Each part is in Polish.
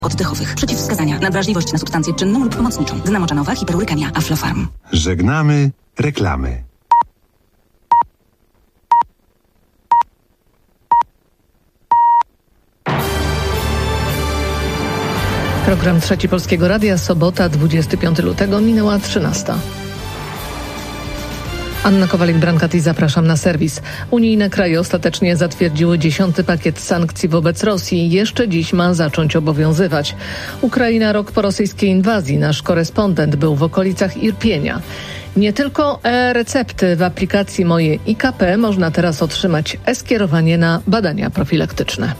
oddechowych. Przeciwwskazania. Nadwrażliwość na substancję czynną lub pomocniczą. Dynamoczanowa, hiperurykemia, Aflofarm. Żegnamy reklamy. Program Trzeci Polskiego Radia, sobota, 25 lutego, minęła 13. Anna Kowalik-Brankat i zapraszam na serwis. Unijne kraje ostatecznie zatwierdziły 10. pakiet sankcji wobec Rosji. Jeszcze dziś ma zacząć obowiązywać. Ukraina rok po rosyjskiej inwazji. Nasz korespondent był w okolicach Irpienia. Nie tylko e-recepty. W aplikacji Moje IKP można teraz otrzymać e-skierowanie na badania profilaktyczne.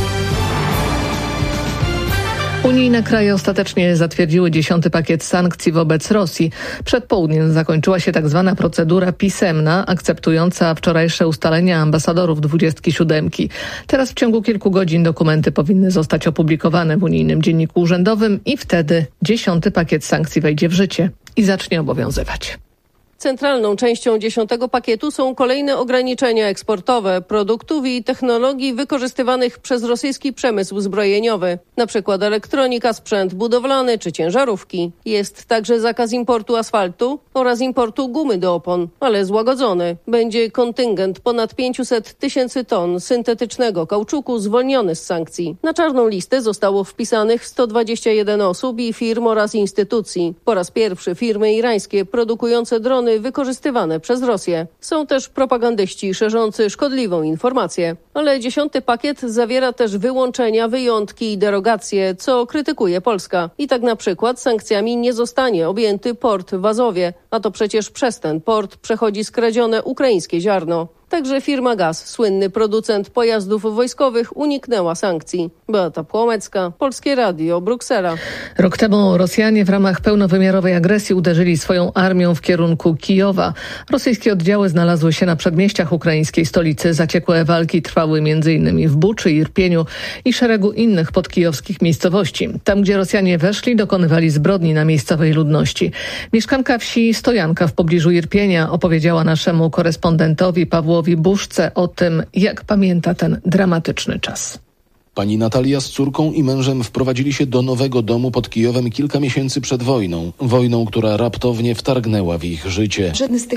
Unijne kraje ostatecznie zatwierdziły 10. pakiet sankcji wobec Rosji. Przed południem zakończyła się tzw. procedura pisemna, akceptująca wczorajsze ustalenia ambasadorów 27. Teraz w ciągu kilku godzin dokumenty powinny zostać opublikowane w unijnym dzienniku urzędowym i wtedy 10. pakiet sankcji wejdzie w życie i zacznie obowiązywać. Centralną częścią 10. pakietu są kolejne ograniczenia eksportowe produktów i technologii wykorzystywanych przez rosyjski przemysł zbrojeniowy, np. elektronika, sprzęt budowlany czy ciężarówki. Jest także zakaz importu asfaltu oraz importu gumy do opon, ale złagodzony. Będzie kontyngent ponad 500 000 ton syntetycznego kauczuku zwolniony z sankcji. Na czarną listę zostało wpisanych 121 osób i firm oraz instytucji. Po raz pierwszy firmy irańskie produkujące drony wykorzystywane przez Rosję. Są też propagandyści szerzący szkodliwą informację. Ale 10. pakiet zawiera też wyłączenia, wyjątki i derogacje, co krytykuje Polska. I tak na przykład sankcjami nie zostanie objęty port w Azowie, a to przecież przez ten port przechodzi skradzione ukraińskie ziarno. Także firma Gaz, słynny producent pojazdów wojskowych, uniknęła sankcji. Beata Płomecka, Polskie Radio, Bruksela. Rok temu Rosjanie w ramach pełnowymiarowej agresji uderzyli swoją armią w kierunku Kijowa. Rosyjskie oddziały znalazły się na przedmieściach ukraińskiej stolicy. Zaciekłe walki trwały m.in. w Buczy, Irpieniu i szeregu innych podkijowskich miejscowości. Tam, gdzie Rosjanie weszli, dokonywali zbrodni na miejscowej ludności. Mieszkanka wsi Stojanka w pobliżu Irpienia opowiedziała naszemu korespondentowi Pawłowi Buszce o tym, jak pamięta ten dramatyczny czas. Pani Natalia z córką i mężem wprowadzili się do nowego domu pod Kijowem kilka miesięcy przed wojną. Wojną, która raptownie wtargnęła w ich życie.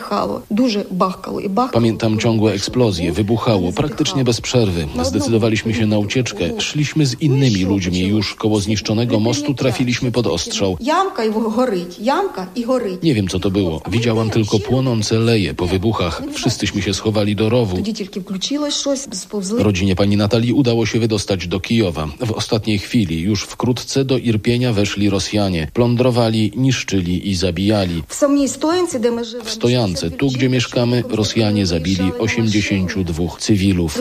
Pamiętam ciągłe eksplozje, wybuchało praktycznie bez przerwy. Zdecydowaliśmy się na ucieczkę. Szliśmy z innymi ludźmi. Już koło zniszczonego mostu trafiliśmy pod ostrzał. Nie wiem, co to było. Widziałam tylko płonące leje po wybuchach. Wszyscyśmy się schowali do rowu. Rodzinie pani Natalii udało się wydostać do Kijowa. W ostatniej chwili, już wkrótce do Irpienia weszli Rosjanie. Plądrowali, niszczyli i zabijali. W Stojance, tu gdzie mieszkamy, Rosjanie zabili 82 cywilów.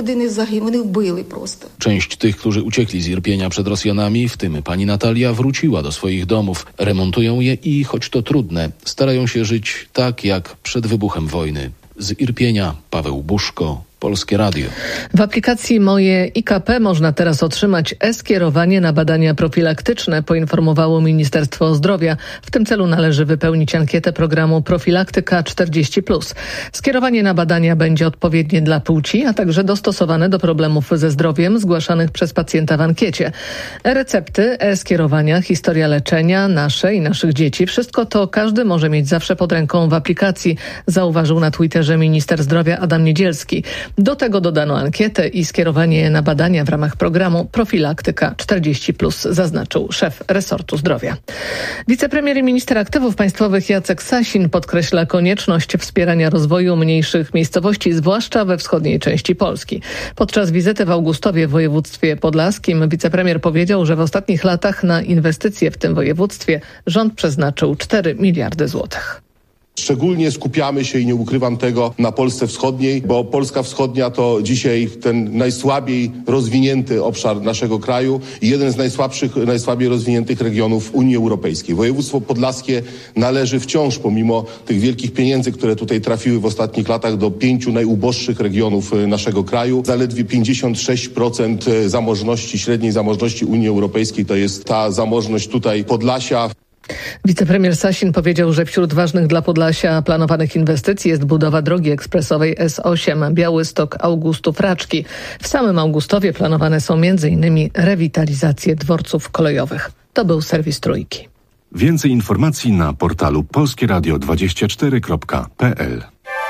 Część tych, którzy uciekli z Irpienia przed Rosjanami, w tym pani Natalia, wróciła do swoich domów. Remontują je i, choć to trudne, starają się żyć tak jak przed wybuchem wojny. Z Irpienia Paweł Buszko, Polskie Radio. W aplikacji Moje IKP można teraz otrzymać e-skierowanie na badania profilaktyczne, poinformowało Ministerstwo Zdrowia. W tym celu należy wypełnić ankietę programu Profilaktyka 40+. Skierowanie na badania będzie odpowiednie dla płci, a także dostosowane do problemów ze zdrowiem zgłaszanych przez pacjenta w ankiecie. E-recepty, e-skierowania, historia leczenia, nasze i naszych dzieci. Wszystko to każdy może mieć zawsze pod ręką w aplikacji, zauważył na Twitterze minister zdrowia Adam Niedzielski. Do tego dodano ankietę i skierowanie na badania w ramach programu Profilaktyka 40+, zaznaczył szef resortu zdrowia. Wicepremier i minister aktywów państwowych Jacek Sasin podkreśla konieczność wspierania rozwoju mniejszych miejscowości, zwłaszcza we wschodniej części Polski. Podczas wizyty w Augustowie w województwie podlaskim wicepremier powiedział, że w ostatnich latach na inwestycje w tym województwie rząd przeznaczył 4 miliardy złotych. Szczególnie skupiamy się, i nie ukrywam tego, na Polsce Wschodniej, bo Polska Wschodnia to dzisiaj ten najsłabiej rozwinięty obszar naszego kraju i jeden z najsłabiej rozwiniętych regionów Unii Europejskiej. Województwo podlaskie należy wciąż, pomimo tych wielkich pieniędzy, które tutaj trafiły w ostatnich latach, do 5 najuboższych regionów naszego kraju. Zaledwie 56% zamożności, średniej zamożności Unii Europejskiej to jest ta zamożność tutaj Podlasia. Wicepremier Sasin powiedział, że wśród ważnych dla Podlasia planowanych inwestycji jest budowa drogi ekspresowej S8 Białystok-Augustów-Raczki. W samym Augustowie planowane są m.in. rewitalizacje dworców kolejowych. To był serwis Trójki. Więcej informacji na portalu polskieradio24.pl.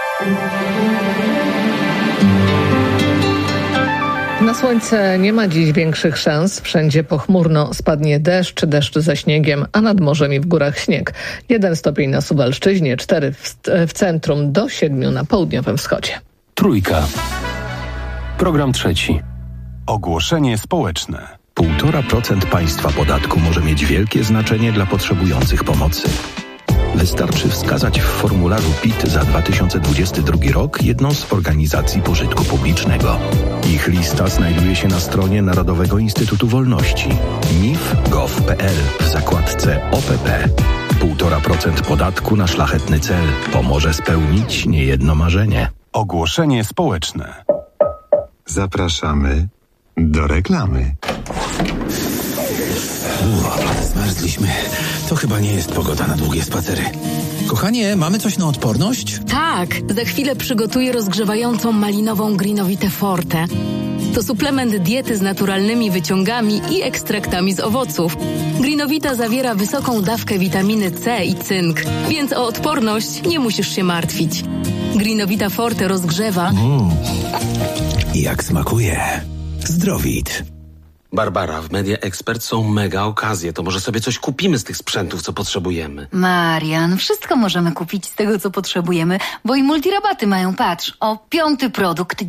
Na słońce nie ma dziś większych szans. Wszędzie pochmurno, spadnie deszcz ze śniegiem, a nad morzem i w górach śnieg. 1 stopień na Suwalszczyźnie, 4 w centrum, do 7 na południowym wschodzie. Trójka. Program trzeci. Ogłoszenie społeczne. 1,5% państwa podatku może mieć wielkie znaczenie dla potrzebujących pomocy. Wystarczy wskazać w formularzu PIT za 2022 rok jedną z organizacji pożytku publicznego. Ich lista znajduje się na stronie Narodowego Instytutu Wolności mif.gov.pl w zakładce OPP. 1,5% podatku na szlachetny cel pomoże spełnić niejedno marzenie. Ogłoszenie społeczne. Zapraszamy do reklamy. Zmarzliśmy. To chyba nie jest pogoda na długie spacery. Kochanie, mamy coś na odporność? Tak, za chwilę przygotuję rozgrzewającą malinową Greenowitę Forte. To suplement diety z naturalnymi wyciągami i ekstraktami z owoców. Greenowita zawiera wysoką dawkę witaminy C i cynk, więc o odporność nie musisz się martwić. Greenowita Forte rozgrzewa. Jak smakuje. Zdrowit. Barbara, w Media Expert są mega okazje. To może sobie coś kupimy z tych sprzętów, co potrzebujemy. Marian, wszystko możemy kupić z tego, co potrzebujemy, bo i multirabaty mają, patrz. O 5. produkt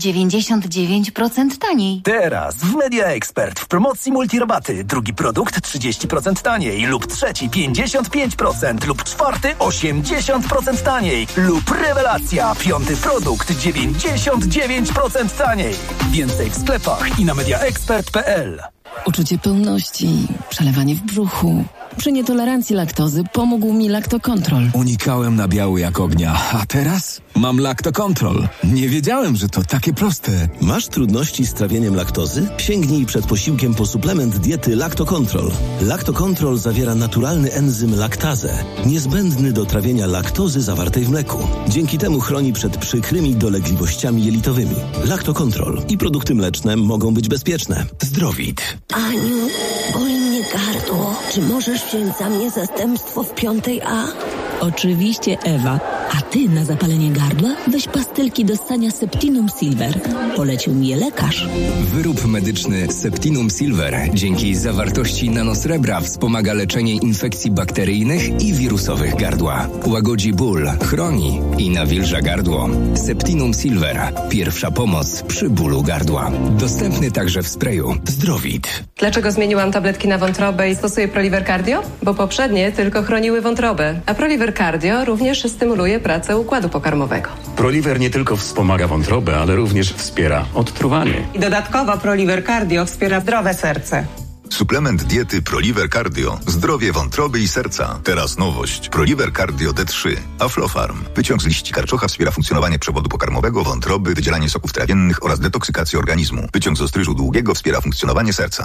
99% taniej. Teraz w Media Expert w promocji multirabaty. 2. produkt 30% taniej lub 3. 55% lub 4. 80% taniej lub rewelacja. 5. produkt 99% taniej. Więcej w sklepach i na mediaexpert.pl. Uczucie pełności, przelewanie w brzuchu. Przy nietolerancji laktozy pomógł mi Lactocontrol. Unikałem nabiału jak ognia, a teraz mam Lactocontrol. Nie wiedziałem, że to takie proste. Masz trudności z trawieniem laktozy? Sięgnij przed posiłkiem po suplement diety Lactocontrol. Lactocontrol zawiera naturalny enzym laktazę, niezbędny do trawienia laktozy zawartej w mleku. Dzięki temu chroni przed przykrymi dolegliwościami jelitowymi. Lactocontrol i produkty mleczne mogą być bezpieczne. Zdrowit. Aniu, boli mnie gardło. Czy możesz wziąć za mnie zastępstwo w 5A? Oczywiście, Ewa. A ty na zapalenie gardła weź pastylki do ssania Septinum Silver. Polecił mi je lekarz. Wyrób medyczny Septinum Silver dzięki zawartości nanosrebra wspomaga leczenie infekcji bakteryjnych i wirusowych gardła. Łagodzi ból, chroni i nawilża gardło. Septinum Silver. Pierwsza pomoc przy bólu gardła. Dostępny także w sprayu. Zdrowit. Dlaczego zmieniłam tabletki na wątrobę i stosuję Proliver Cardio? Bo poprzednie tylko chroniły wątrobę, a Proliver Cardio również stymuluje pracę układu pokarmowego. Proliver nie tylko wspomaga wątrobę, ale również wspiera odtruwanie. I dodatkowo Proliver Cardio wspiera zdrowe serce. Suplement diety Proliver Cardio. Zdrowie wątroby i serca. Teraz nowość. Proliver Cardio D3. Aflofarm. Wyciąg z liści karczocha wspiera funkcjonowanie przewodu pokarmowego, wątroby, wydzielanie soków trawiennych oraz detoksykację organizmu. Wyciąg z ostryżu długiego wspiera funkcjonowanie serca.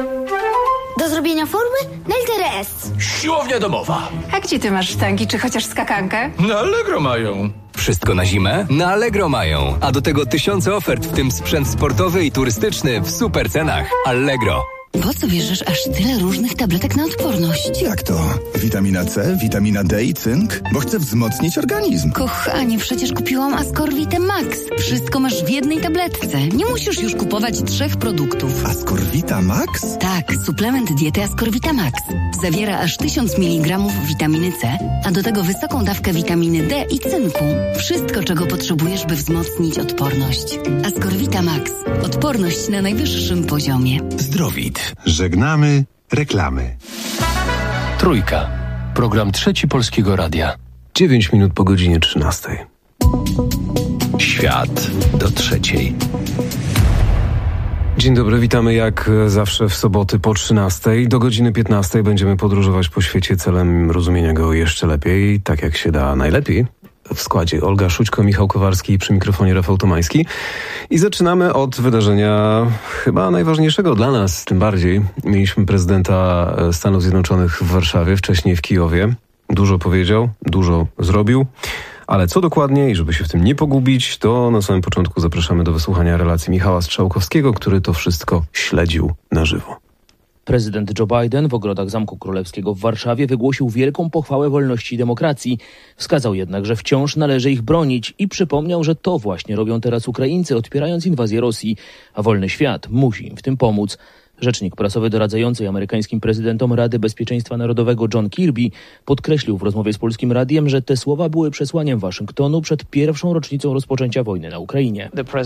Do zrobienia formy? Na literę S. Siłownia domowa. A gdzie ty masz sztangi, czy chociaż skakankę? Na Allegro mają. Wszystko na zimę? Na Allegro mają. A do tego tysiące ofert, w tym sprzęt sportowy i turystyczny w super cenach. Allegro. Po co bierzesz aż tyle różnych tabletek na odporność? Jak to? Witamina C, witamina D i cynk? Bo chcę wzmocnić organizm. Kochanie, przecież kupiłam Ascorvitę Max. Wszystko masz w jednej tabletce. Nie musisz już kupować 3 produktów. Ascorvita Max? Tak, suplement diety Ascorvita Max. Zawiera aż 1000 mg witaminy C, a do tego wysoką dawkę witaminy D i cynku. Wszystko, czego potrzebujesz, by wzmocnić odporność. Ascorvita Max. Odporność na najwyższym poziomie. Zdrowit. Żegnamy reklamy. Trójka. Program trzeci Polskiego Radia. 9 minut po godzinie 13. Świat do 3. Dzień dobry, witamy jak zawsze w soboty po 13. Do godziny 15 będziemy podróżować po świecie celem rozumienia go jeszcze lepiej, tak jak się da najlepiej. w składzie Olga Szućko, Michał Kowarski, przy mikrofonie Rafał Tomański. I zaczynamy od wydarzenia chyba najważniejszego dla nas, tym bardziej. Mieliśmy prezydenta Stanów Zjednoczonych w Warszawie, wcześniej w Kijowie. Dużo powiedział, dużo zrobił. Ale co dokładnie i żeby się w tym nie pogubić, to na samym początku zapraszamy do wysłuchania relacji Michała Strzałkowskiego, który to wszystko śledził na żywo. Prezydent Joe Biden w ogrodach Zamku Królewskiego w Warszawie wygłosił wielką pochwałę wolności i demokracji. Wskazał jednak, że wciąż należy ich bronić i przypomniał, że to właśnie robią teraz Ukraińcy, odpierając inwazję Rosji, a wolny świat musi im w tym pomóc. Rzecznik prasowy doradzającej amerykańskim prezydentom Rady Bezpieczeństwa Narodowego John Kirby podkreślił w rozmowie z Polskim Radiem, że te słowa były przesłaniem Waszyngtonu przed pierwszą rocznicą rozpoczęcia wojny na Ukrainie.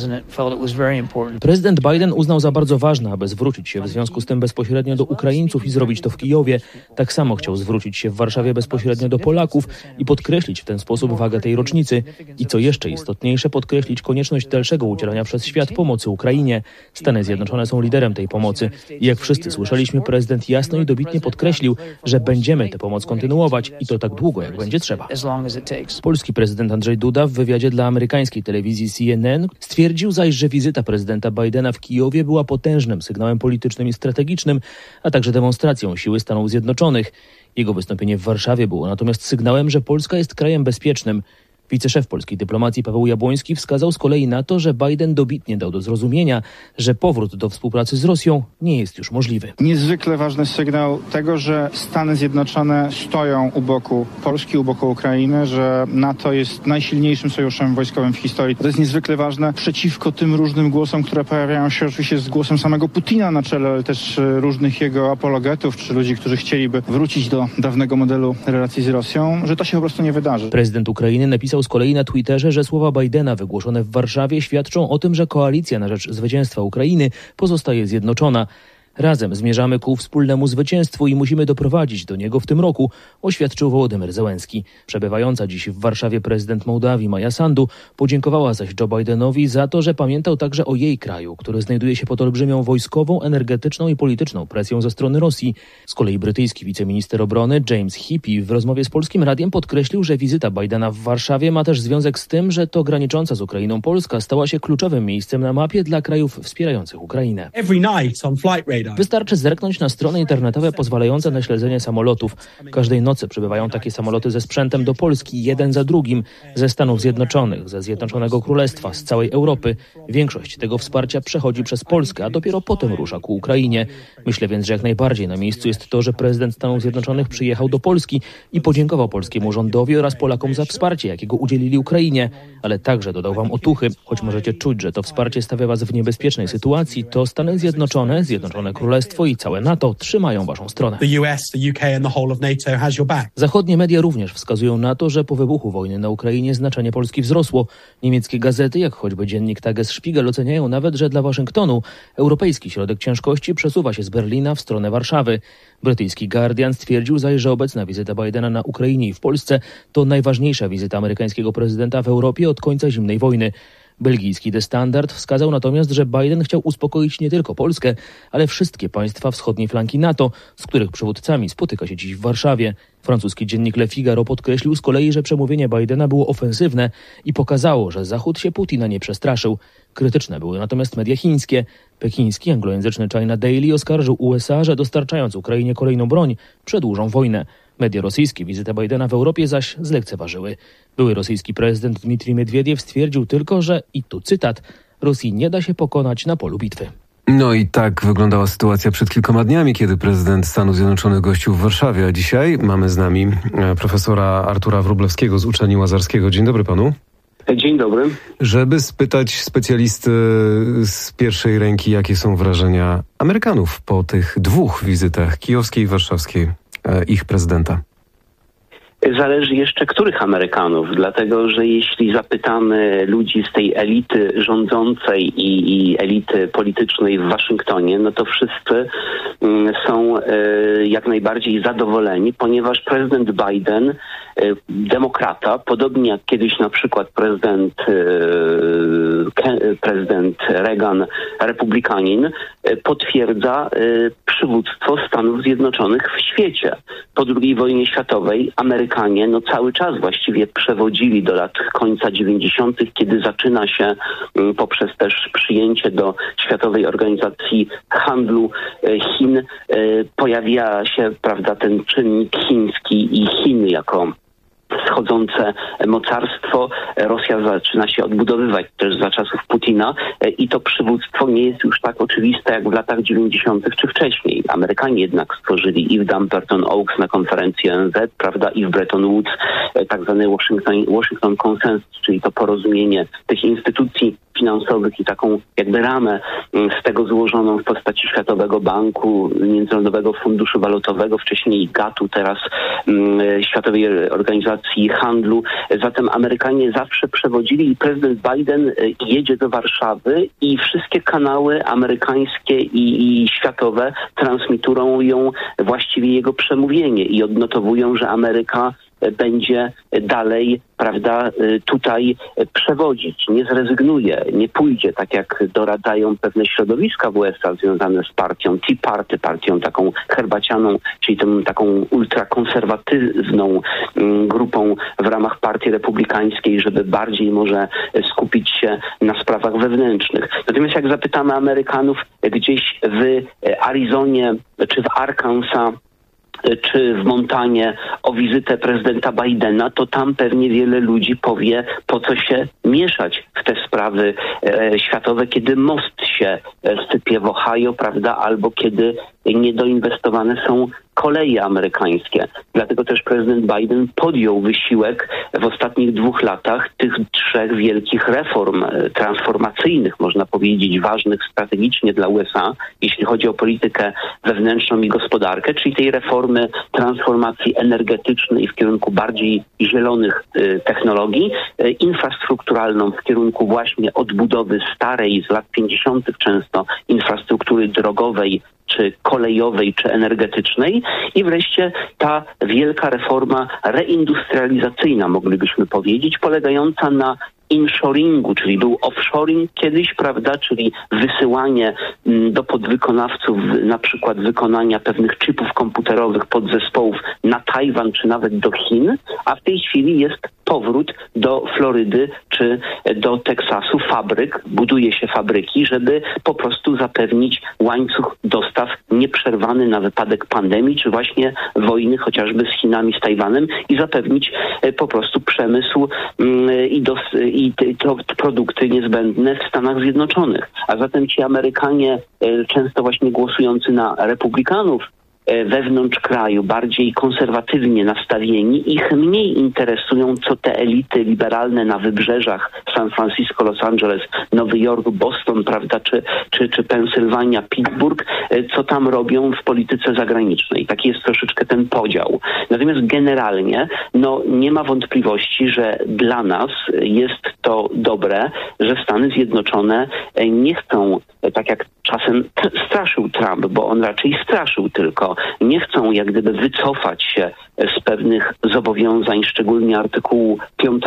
Prezydent Biden uznał za bardzo ważne, aby zwrócić się w związku z tym bezpośrednio do Ukraińców i zrobić to w Kijowie. Tak samo chciał zwrócić się w Warszawie bezpośrednio do Polaków i podkreślić w ten sposób wagę tej rocznicy. I co jeszcze istotniejsze, podkreślić konieczność dalszego udzielania przez świat pomocy Ukrainie. Stany Zjednoczone są liderem tej pomocy. I jak wszyscy słyszeliśmy, prezydent jasno i dobitnie podkreślił, że będziemy tę pomoc kontynuować i to tak długo, jak będzie trzeba. Polski prezydent Andrzej Duda w wywiadzie dla amerykańskiej telewizji CNN stwierdził zaś, że wizyta prezydenta Bidena w Kijowie była potężnym sygnałem politycznym i strategicznym, a także demonstracją siły Stanów Zjednoczonych. Jego wystąpienie w Warszawie było natomiast sygnałem, że Polska jest krajem bezpiecznym. Wiceszef polskiej dyplomacji Paweł Jabłoński wskazał z kolei na to, że Biden dobitnie dał do zrozumienia, że powrót do współpracy z Rosją nie jest już możliwy. Niezwykle ważny sygnał tego, że Stany Zjednoczone stoją u boku Polski, u boku Ukrainy, że NATO jest najsilniejszym sojuszem wojskowym w historii. To jest niezwykle ważne przeciwko tym różnym głosom, które pojawiają się oczywiście z głosem samego Putina na czele, ale też różnych jego apologetów, czy ludzi, którzy chcieliby wrócić do dawnego modelu relacji z Rosją, że to się po prostu nie wydarzy. Prezydent Ukrainy napisał z kolei na Twitterze, że słowa Bidena wygłoszone w Warszawie świadczą o tym, że koalicja na rzecz zwycięstwa Ukrainy pozostaje zjednoczona. Razem zmierzamy ku wspólnemu zwycięstwu i musimy doprowadzić do niego w tym roku, oświadczył Wołodymyr Zełenski. Przebywająca dziś w Warszawie prezydent Mołdawii Maja Sandu podziękowała zaś Joe Bidenowi za to, że pamiętał także o jej kraju, który znajduje się pod olbrzymią wojskową, energetyczną i polityczną presją ze strony Rosji. Z kolei brytyjski wiceminister obrony James Heappey w rozmowie z Polskim Radiem podkreślił, że wizyta Bidena w Warszawie ma też związek z tym, że to granicząca z Ukrainą Polska stała się kluczowym miejscem na mapie dla krajów wspierających Ukrainę. Wystarczy zerknąć na strony internetowe pozwalające na śledzenie samolotów. Każdej nocy przybywają takie samoloty ze sprzętem do Polski, jeden za drugim, ze Stanów Zjednoczonych, ze Zjednoczonego Królestwa, z całej Europy. Większość tego wsparcia przechodzi przez Polskę, a dopiero potem rusza ku Ukrainie. Myślę więc, że jak najbardziej na miejscu jest to, że prezydent Stanów Zjednoczonych przyjechał do Polski i podziękował polskiemu rządowi oraz Polakom za wsparcie, jakiego udzielili Ukrainie. Ale także dodał wam otuchy, choć możecie czuć, że to wsparcie stawia was w niebezpiecznej sytuacji, to Stany Zjednoczone, Zjednoczone Królestwo i całe NATO trzymają waszą stronę. Zachodnie media również wskazują na to, że po wybuchu wojny na Ukrainie znaczenie Polski wzrosło. Niemieckie gazety, jak choćby dziennik Tagesspiegel, oceniają nawet, że dla Waszyngtonu europejski środek ciężkości przesuwa się z Berlina w stronę Warszawy. Brytyjski Guardian stwierdził zaś, że obecna wizyta Bidena na Ukrainie i w Polsce to najważniejsza wizyta amerykańskiego prezydenta w Europie od końca zimnej wojny. Belgijski The Standard wskazał natomiast, że Biden chciał uspokoić nie tylko Polskę, ale wszystkie państwa wschodniej flanki NATO, z których przywódcami spotyka się dziś w Warszawie. Francuski dziennik Le Figaro podkreślił z kolei, że przemówienie Bidena było ofensywne i pokazało, że Zachód się Putina nie przestraszył. Krytyczne były natomiast media chińskie. Pekiński anglojęzyczny China Daily oskarżył USA, że dostarczając Ukrainie kolejną broń, przedłużą wojnę. Media rosyjskie wizytę Bidena w Europie zaś zlekceważyły. Były rosyjski prezydent Dmitrij Miedwiediew stwierdził tylko, że, i tu cytat, Rosji nie da się pokonać na polu bitwy. No i tak wyglądała sytuacja przed kilkoma dniami, kiedy prezydent Stanów Zjednoczonych gościł w Warszawie, a dzisiaj mamy z nami profesora Artura Wróblewskiego z Uczelni Łazarskiego. Dzień dobry panu. Dzień dobry. Żeby spytać specjalisty z pierwszej ręki, jakie są wrażenia Amerykanów po tych dwóch wizytach, kijowskiej i warszawskiej, ich prezydenta. Zależy jeszcze których Amerykanów, dlatego że jeśli zapytamy ludzi z tej elity rządzącej i elity politycznej w Waszyngtonie, no to wszyscy są jak najbardziej zadowoleni, ponieważ prezydent Biden demokrata, podobnie jak kiedyś na przykład prezydent Reagan, republikanin, potwierdza przywództwo Stanów Zjednoczonych w świecie. Po II wojnie światowej Amerykanie cały czas właściwie przewodzili do lat końca 90., kiedy zaczyna się poprzez też przyjęcie do Światowej Organizacji Handlu Chin, pojawia się, prawda, ten czynnik chiński i Chiny jako wschodzące mocarstwo. Rosja zaczyna się odbudowywać też za czasów Putina i to przywództwo nie jest już tak oczywiste jak w latach 90. czy wcześniej. Amerykanie jednak stworzyli i w Dumbarton Oaks na konferencji ONZ, prawda, i w Bretton Woods tak zwany Washington Consensus, czyli to porozumienie tych instytucji finansowych i taką jakby ramę z tego złożoną w postaci Światowego Banku, Międzynarodowego Funduszu Walutowego, wcześniej GATT-u, teraz Światowej Organizacji Handlu. Zatem Amerykanie zawsze przewodzili i prezydent Biden jedzie do Warszawy i wszystkie kanały amerykańskie i światowe transmitują właściwie jego przemówienie i odnotowują, że Ameryka będzie dalej, prawda, tutaj przewodzić, nie zrezygnuje, nie pójdzie, tak jak doradzają pewne środowiska w USA związane z partią Tea Party, partią taką herbacianą, czyli tą taką ultrakonserwatywną grupą w ramach partii republikańskiej, żeby bardziej może skupić się na sprawach wewnętrznych. Natomiast jak zapytamy Amerykanów gdzieś w Arizonie czy w Arkansas, czy w Montanie o wizytę prezydenta Bidena, to tam pewnie wiele ludzi powie, po co się mieszać w te sprawy światowe, kiedy most się sypie w Ohio, prawda, albo kiedy niedoinwestowane są koleje amerykańskie. Dlatego też prezydent Biden podjął wysiłek w ostatnich 2 latach tych 3 wielkich reform transformacyjnych, można powiedzieć, ważnych strategicznie dla USA, jeśli chodzi o politykę wewnętrzną i gospodarkę, czyli tej reformy transformacji energetycznej w kierunku bardziej zielonych technologii, infrastrukturalną w kierunku właśnie odbudowy starej z lat 50. często infrastruktury drogowej, czy kolejowej, czy energetycznej i wreszcie ta wielka reforma reindustrializacyjna, moglibyśmy powiedzieć, polegająca na inshoringu, czyli był offshoring kiedyś, prawda, czyli wysyłanie do podwykonawców na przykład wykonania pewnych chipów komputerowych, podzespołów na Tajwan, czy nawet do Chin, a w tej chwili jest powrót do Florydy czy do Teksasu fabryk, buduje się fabryki, żeby po prostu zapewnić łańcuch dostaw nieprzerwany na wypadek pandemii, czy właśnie wojny chociażby z Chinami, z Tajwanem i zapewnić po prostu przemysł i to produkty niezbędne w Stanach Zjednoczonych. A zatem ci Amerykanie, często właśnie głosujący na republikanów, wewnątrz kraju, bardziej konserwatywnie nastawieni, ich mniej interesują, co te elity liberalne na wybrzeżach San Francisco, Los Angeles, Nowy Jork, Boston, prawda, czy Pensylwania, Pittsburgh, co tam robią w polityce zagranicznej. Taki jest troszeczkę ten podział. Natomiast generalnie, nie ma wątpliwości, że dla nas jest to dobre, że Stany Zjednoczone nie chcą, tak jak czasem straszył Trump, bo on raczej straszył tylko, nie chcą jak gdyby wycofać się z pewnych zobowiązań, szczególnie artykułu 5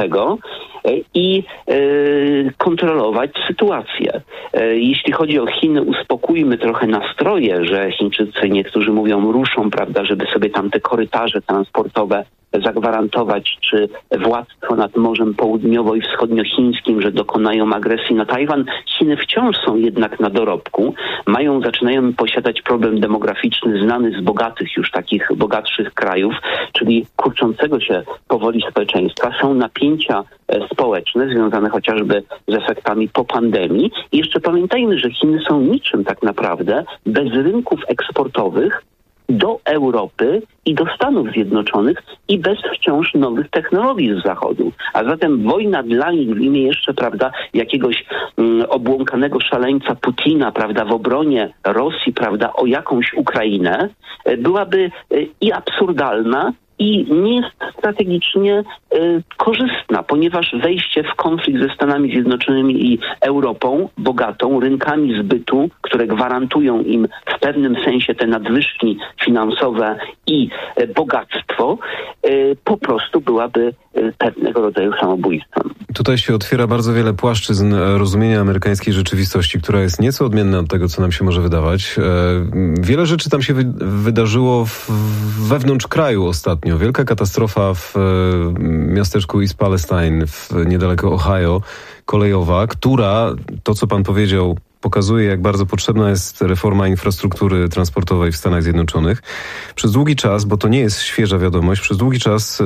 i kontrolować sytuację. Jeśli chodzi o Chiny, uspokójmy trochę nastroje, że Chińczycy, niektórzy mówią, ruszą, prawda, żeby sobie tam te korytarze transportowe zagwarantować, czy władztwo nad Morzem Południowo- i Wschodniochińskim, że dokonają agresji na Tajwan. Chiny wciąż są jednak na dorobku. Zaczynają posiadać problem demograficzny znany z bogatych, już takich bogatszych krajów, czyli kurczącego się powoli społeczeństwa. Są napięcia społeczne związane chociażby z efektami po pandemii. I jeszcze pamiętajmy, że Chiny są niczym tak naprawdę bez rynków eksportowych do Europy i do Stanów Zjednoczonych i bez wciąż nowych technologii z Zachodu. A zatem wojna dla nich w imię jeszcze, prawda, jakiegoś obłąkanego szaleńca Putina, prawda, w obronie Rosji, prawda, o jakąś Ukrainę, byłaby i absurdalna, i nie jest strategicznie korzystna, ponieważ wejście w konflikt ze Stanami Zjednoczonymi i Europą, bogatą, rynkami zbytu, które gwarantują im w pewnym sensie te nadwyżki finansowe i bogactwo, po prostu byłaby pewnego rodzaju samobójstwem. Tutaj się otwiera bardzo wiele płaszczyzn rozumienia amerykańskiej rzeczywistości, która jest nieco odmienna od tego, co nam się może wydawać. Wiele rzeczy tam się wydarzyło wewnątrz kraju ostatnio. Wielka katastrofa w miasteczku East Palestine, niedaleko Ohio, kolejowa, która, to co pan powiedział, pokazuje, jak bardzo potrzebna jest reforma infrastruktury transportowej w Stanach Zjednoczonych. Przez długi czas, bo to nie jest świeża wiadomość, przez długi czas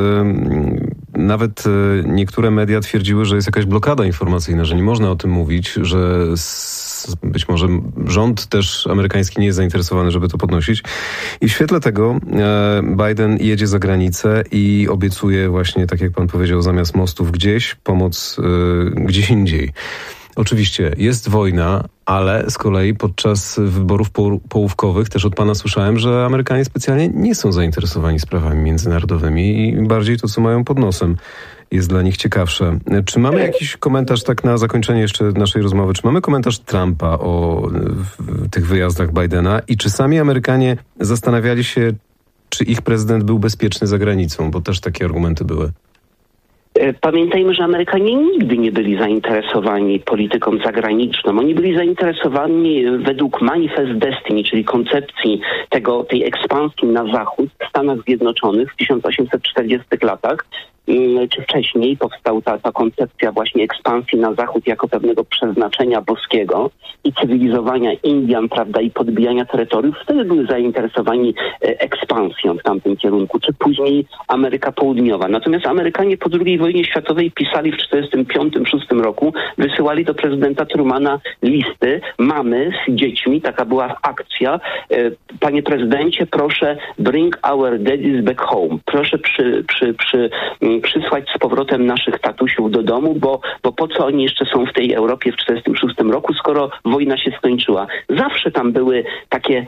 nawet niektóre media twierdziły, że jest jakaś blokada informacyjna, że nie można o tym mówić, że być może rząd też amerykański nie jest zainteresowany, żeby to podnosić. I w świetle tego Biden jedzie za granicę i obiecuje właśnie, tak jak pan powiedział, zamiast mostów gdzieś, pomoc gdzieś indziej. Oczywiście jest wojna, ale z kolei podczas wyborów połówkowych też od pana słyszałem, że Amerykanie specjalnie nie są zainteresowani sprawami międzynarodowymi i bardziej to, co mają pod nosem, jest dla nich ciekawsze. Czy mamy jakiś komentarz, tak na zakończenie jeszcze naszej rozmowy, czy mamy komentarz Trumpa o tych wyjazdach Bidena i czy sami Amerykanie zastanawiali się, czy ich prezydent był bezpieczny za granicą, bo też takie argumenty były? Pamiętajmy, że Amerykanie nigdy nie byli zainteresowani polityką zagraniczną. Oni byli zainteresowani według Manifest Destiny, czyli koncepcji tej ekspansji na zachód w Stanach Zjednoczonych w 1840 latach, czy wcześniej powstała ta koncepcja właśnie ekspansji na zachód jako pewnego przeznaczenia boskiego i cywilizowania Indian, prawda, i podbijania terytoriów. Wtedy byli zainteresowani ekspansją w tamtym kierunku, czy później Ameryka Południowa. Natomiast Amerykanie po II wojnie światowej pisali w 1945-1946 roku, wysyłali do prezydenta Trumana listy, mamy z dziećmi, taka była akcja, panie prezydencie, proszę bring our daddies back home, proszę przysłać z powrotem naszych tatusiów do domu, bo po co oni jeszcze są w tej Europie w 1946 roku, skoro wojna się skończyła. Zawsze tam były takie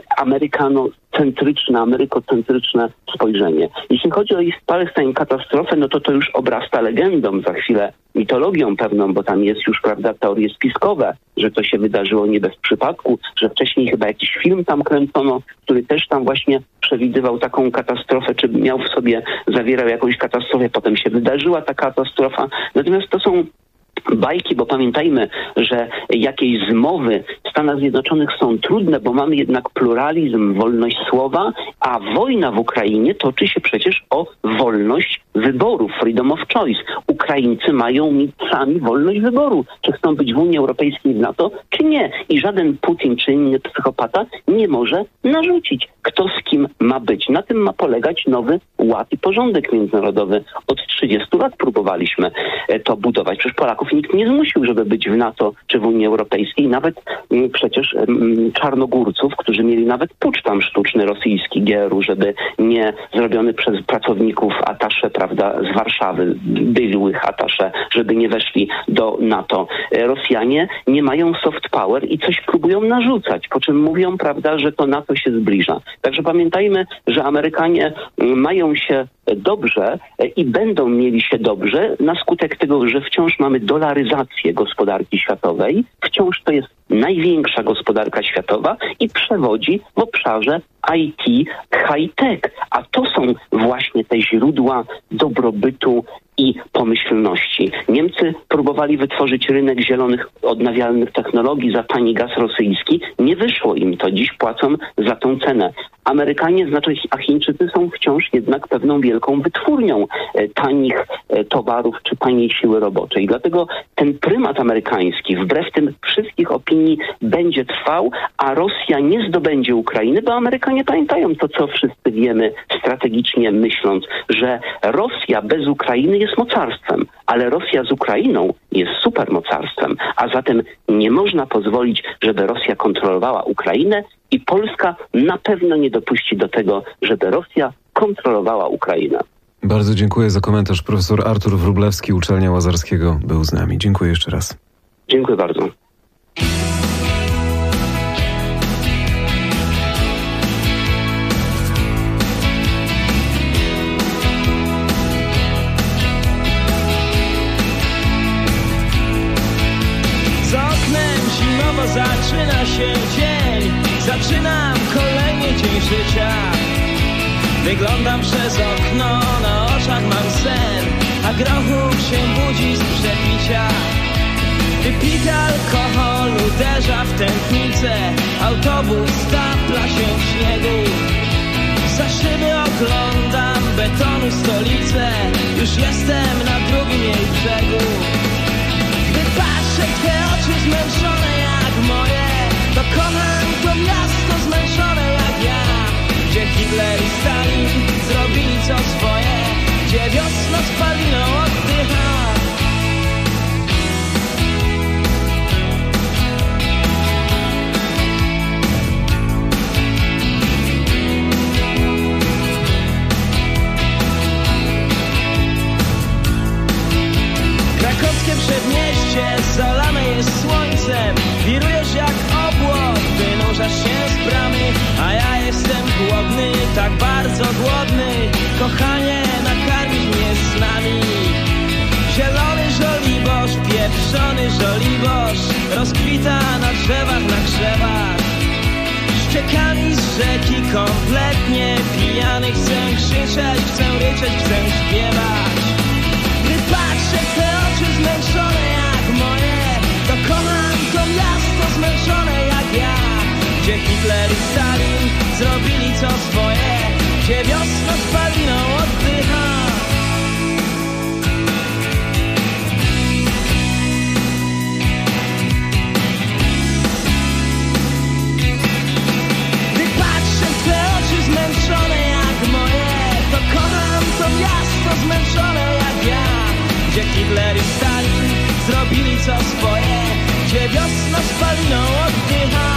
amerykocentryczne spojrzenie. Jeśli chodzi o East Palestine katastrofę, no to już obrasta legendą, za chwilę mitologią pewną, bo tam jest już, prawda, teorie spiskowe, że to się wydarzyło nie bez przypadku, że wcześniej chyba jakiś film tam kręcono, który też tam właśnie przewidywał taką katastrofę, czy miał w sobie, zawierał jakąś katastrofę, potem się wydarzyła ta katastrofa. Natomiast to są bajki, bo pamiętajmy, że jakieś zmowy w Stanach Zjednoczonych są trudne, bo mamy jednak pluralizm, wolność słowa, a wojna w Ukrainie toczy się przecież o wolność wyboru, freedom of choice. Ukraińcy mają mieć sami wolność wyboru, czy chcą być w Unii Europejskiej, w NATO, czy nie. I żaden Putin czy inny psychopata nie może narzucić, kto z kim ma być. Na tym ma polegać nowy ład i porządek międzynarodowy. Od 30 lat próbowaliśmy to budować. Przecież Polaków nikt nie zmusił, żeby być w NATO czy w Unii Europejskiej. Nawet przecież Czarnogórców, którzy mieli nawet pucz tam sztuczny rosyjski GRU, żeby nie zrobiony przez pracowników atasze, prawda, z Warszawy, byłych atasze, żeby nie weszli do NATO. Rosjanie nie mają soft power i coś próbują narzucać, po czym mówią, prawda, że to NATO się zbliża. Także pamiętajmy, że Amerykanie mają się dobrze i będą mieli się dobrze na skutek tego, że wciąż mamy dolaryzację gospodarki światowej, wciąż to jest największa gospodarka światowa i przewodzi w obszarze IT, high-tech, a to są właśnie te źródła dobrobytu i pomyślności. Niemcy próbowali wytworzyć rynek zielonych, odnawialnych technologii za tani gaz rosyjski. Nie wyszło im to. Dziś płacą za tą cenę. Amerykanie, a Chińczycy są wciąż jednak pewną wielką wytwórnią tanich towarów czy taniej siły roboczej. Dlatego ten prymat amerykański, wbrew tym wszystkich opinii, będzie trwał, a Rosja nie zdobędzie Ukrainy, bo Amerykanie pamiętają to, co wszyscy wiemy strategicznie myśląc, że Rosja bez Ukrainy jest mocarstwem, ale Rosja z Ukrainą jest supermocarstwem, a zatem nie można pozwolić, żeby Rosja kontrolowała Ukrainę i Polska na pewno nie dopuści do tego, żeby Rosja kontrolowała Ukrainę. Bardzo dziękuję za komentarz. Profesor Artur Wróblewski, Uczelnia Łazarskiego, był z nami. Dziękuję jeszcze raz. Dziękuję bardzo. Zaczyna się dzień, zaczynam kolejny dzień życia. Wyglądam przez okno, na oczach mam sen, a grochu się budzi z przepicia. Wypity alkohol uderza w tętnicę, autobus stapla się w śniegu. Za szyby oglądam betonu stolicę, już jestem na drugim jej brzegu. Gdy patrzę w te oczy zmęczone jak moje, to kocham to miasto zmęczone jak ja. Gdzie Hitler i Stalin zrobili co swoje, gdzie wiosna spaliną oddycha. Krakowskie przedmieście zalane jest słońcem, wirujesz jak obłok, wynurzasz się z bramy, a ja jestem głodny, tak bardzo głodny. Kochanie, nakarmisz mnie snami. Zielony żoliborz, pieprzony żoliborz rozkwita na drzewach, na krzewach. Ściekami z rzeki kompletnie pijany, chcę krzyczeć, chcę ryczeć, chcę śpiewać. Gdy patrzę w te oczy zmęczone jak moje, to kocham to miasto zmęczone jak ja. Gdzie Hitler i Stalin zrobili co swoje, gdzie wiosna spaliną oddycha. Gdy patrzę w te oczy zmęczone jak moje, to kocham to miasto zmęczone jak ja. Gdzie Hitler i Stalin zrobili co swoje, gdzie wiosna spaliną oddycha.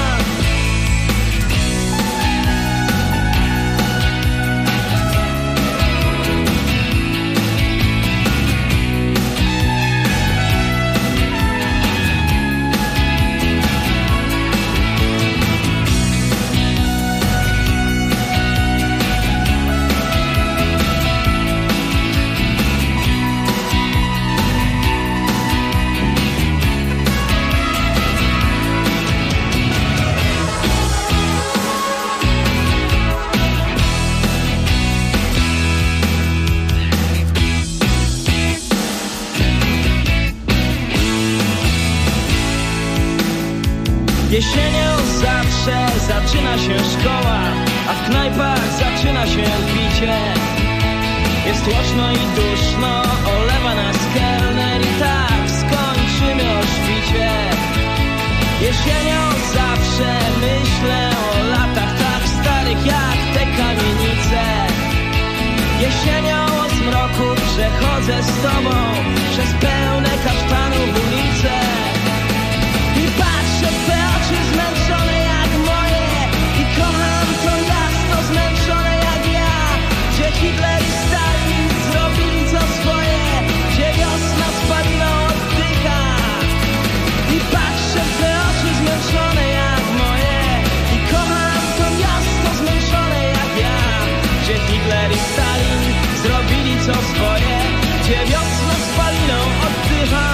Jesienią zawsze zaczyna się szkoła, a w knajpach zaczyna się picie. Jest głośno i duszno, olewa nas kelner i tak skończymy o świcie. Jesienią zawsze myślę o latach tak starych jak te kamienice. Jesienią o zmroku przechodzę z tobą przez pełne kasztanów ulice. I patrzę w te oczy zmęczone jak moje i kocham to miasto zmęczone jak ja. Gdzie Hitler i Stalin zrobili co swoje, gdzie wiosna spaliną oddycha. I patrzę w te oczy zmęczone jak moje i kocham to miasto zmęczone jak ja. Gdzie Hitler i Stalin zrobili co swoje, gdzie wiosna spaliną oddycha.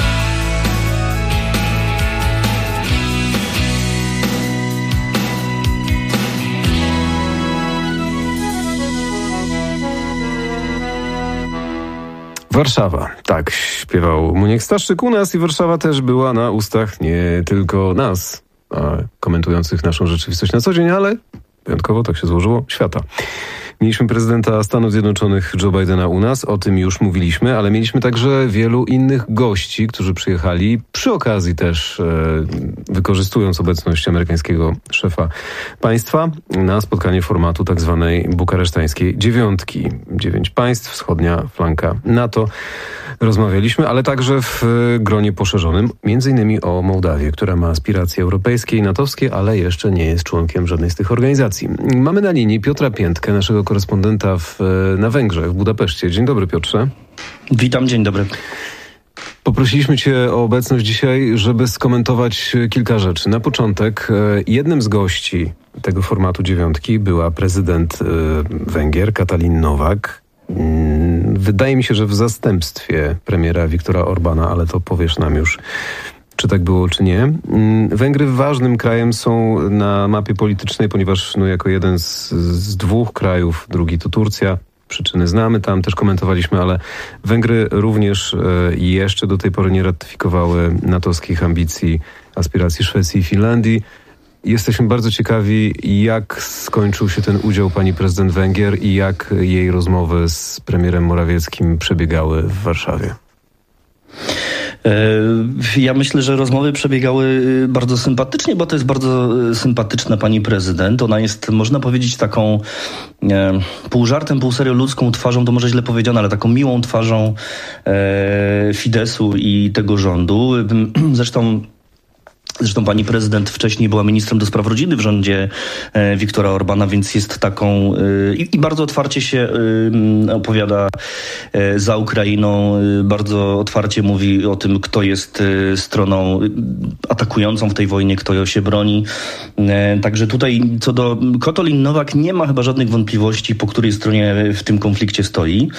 Warszawa. Tak śpiewał Muniek Staszczyk u nas i Warszawa też była na ustach nie tylko nas, komentujących naszą rzeczywistość na co dzień, ale wyjątkowo tak się złożyło, świata. Mieliśmy prezydenta Stanów Zjednoczonych Joe Bidena u nas, o tym już mówiliśmy, ale mieliśmy także wielu innych gości, którzy przyjechali przy okazji też, wykorzystując obecność amerykańskiego szefa państwa, na spotkanie formatu tak zwanej bukaresztańskiej dziewiątki. 9 państw, wschodnia flanka NATO. Rozmawialiśmy, ale także w gronie poszerzonym, między innymi o Mołdawie, która ma aspiracje europejskie i natowskie, ale jeszcze nie jest członkiem żadnej z tych organizacji. Mamy na linii Piotra Piętkę, naszego korespondenta na Węgrzech, w Budapeszcie. Dzień dobry, Piotrze. Witam, dzień dobry. Poprosiliśmy cię o obecność dzisiaj, żeby skomentować kilka rzeczy. Na początek jednym z gości tego formatu dziewiątki była prezydent Węgier, Katalin Nowak. Wydaje mi się, że w zastępstwie premiera Viktora Orbana, ale to powiesz nam już czy tak było, czy nie. Węgry ważnym krajem są na mapie politycznej, ponieważ jako jeden z dwóch krajów, drugi to Turcja, przyczyny znamy, tam też komentowaliśmy, ale Węgry również jeszcze do tej pory nie ratyfikowały natowskich ambicji, aspiracji Szwecji i Finlandii. Jesteśmy bardzo ciekawi, jak skończył się ten udział pani prezydent Węgier i jak jej rozmowy z premierem Morawieckim przebiegały w Warszawie. Ja myślę, że rozmowy przebiegały bardzo sympatycznie, bo to jest bardzo sympatyczna pani prezydent. Ona jest, można powiedzieć, taką pół żartem, pół serio ludzką twarzą, to może źle powiedziane, ale taką miłą twarzą Fideszu i tego rządu. Zresztą pani prezydent wcześniej była ministrem do spraw rodziny w rządzie Viktora Orbana, więc jest taką i bardzo otwarcie się opowiada za Ukrainą, bardzo otwarcie mówi o tym, kto jest stroną atakującą w tej wojnie, kto się broni. Także tutaj co do Kotolin-Nowak nie ma chyba żadnych wątpliwości, po której stronie w tym konflikcie stoi.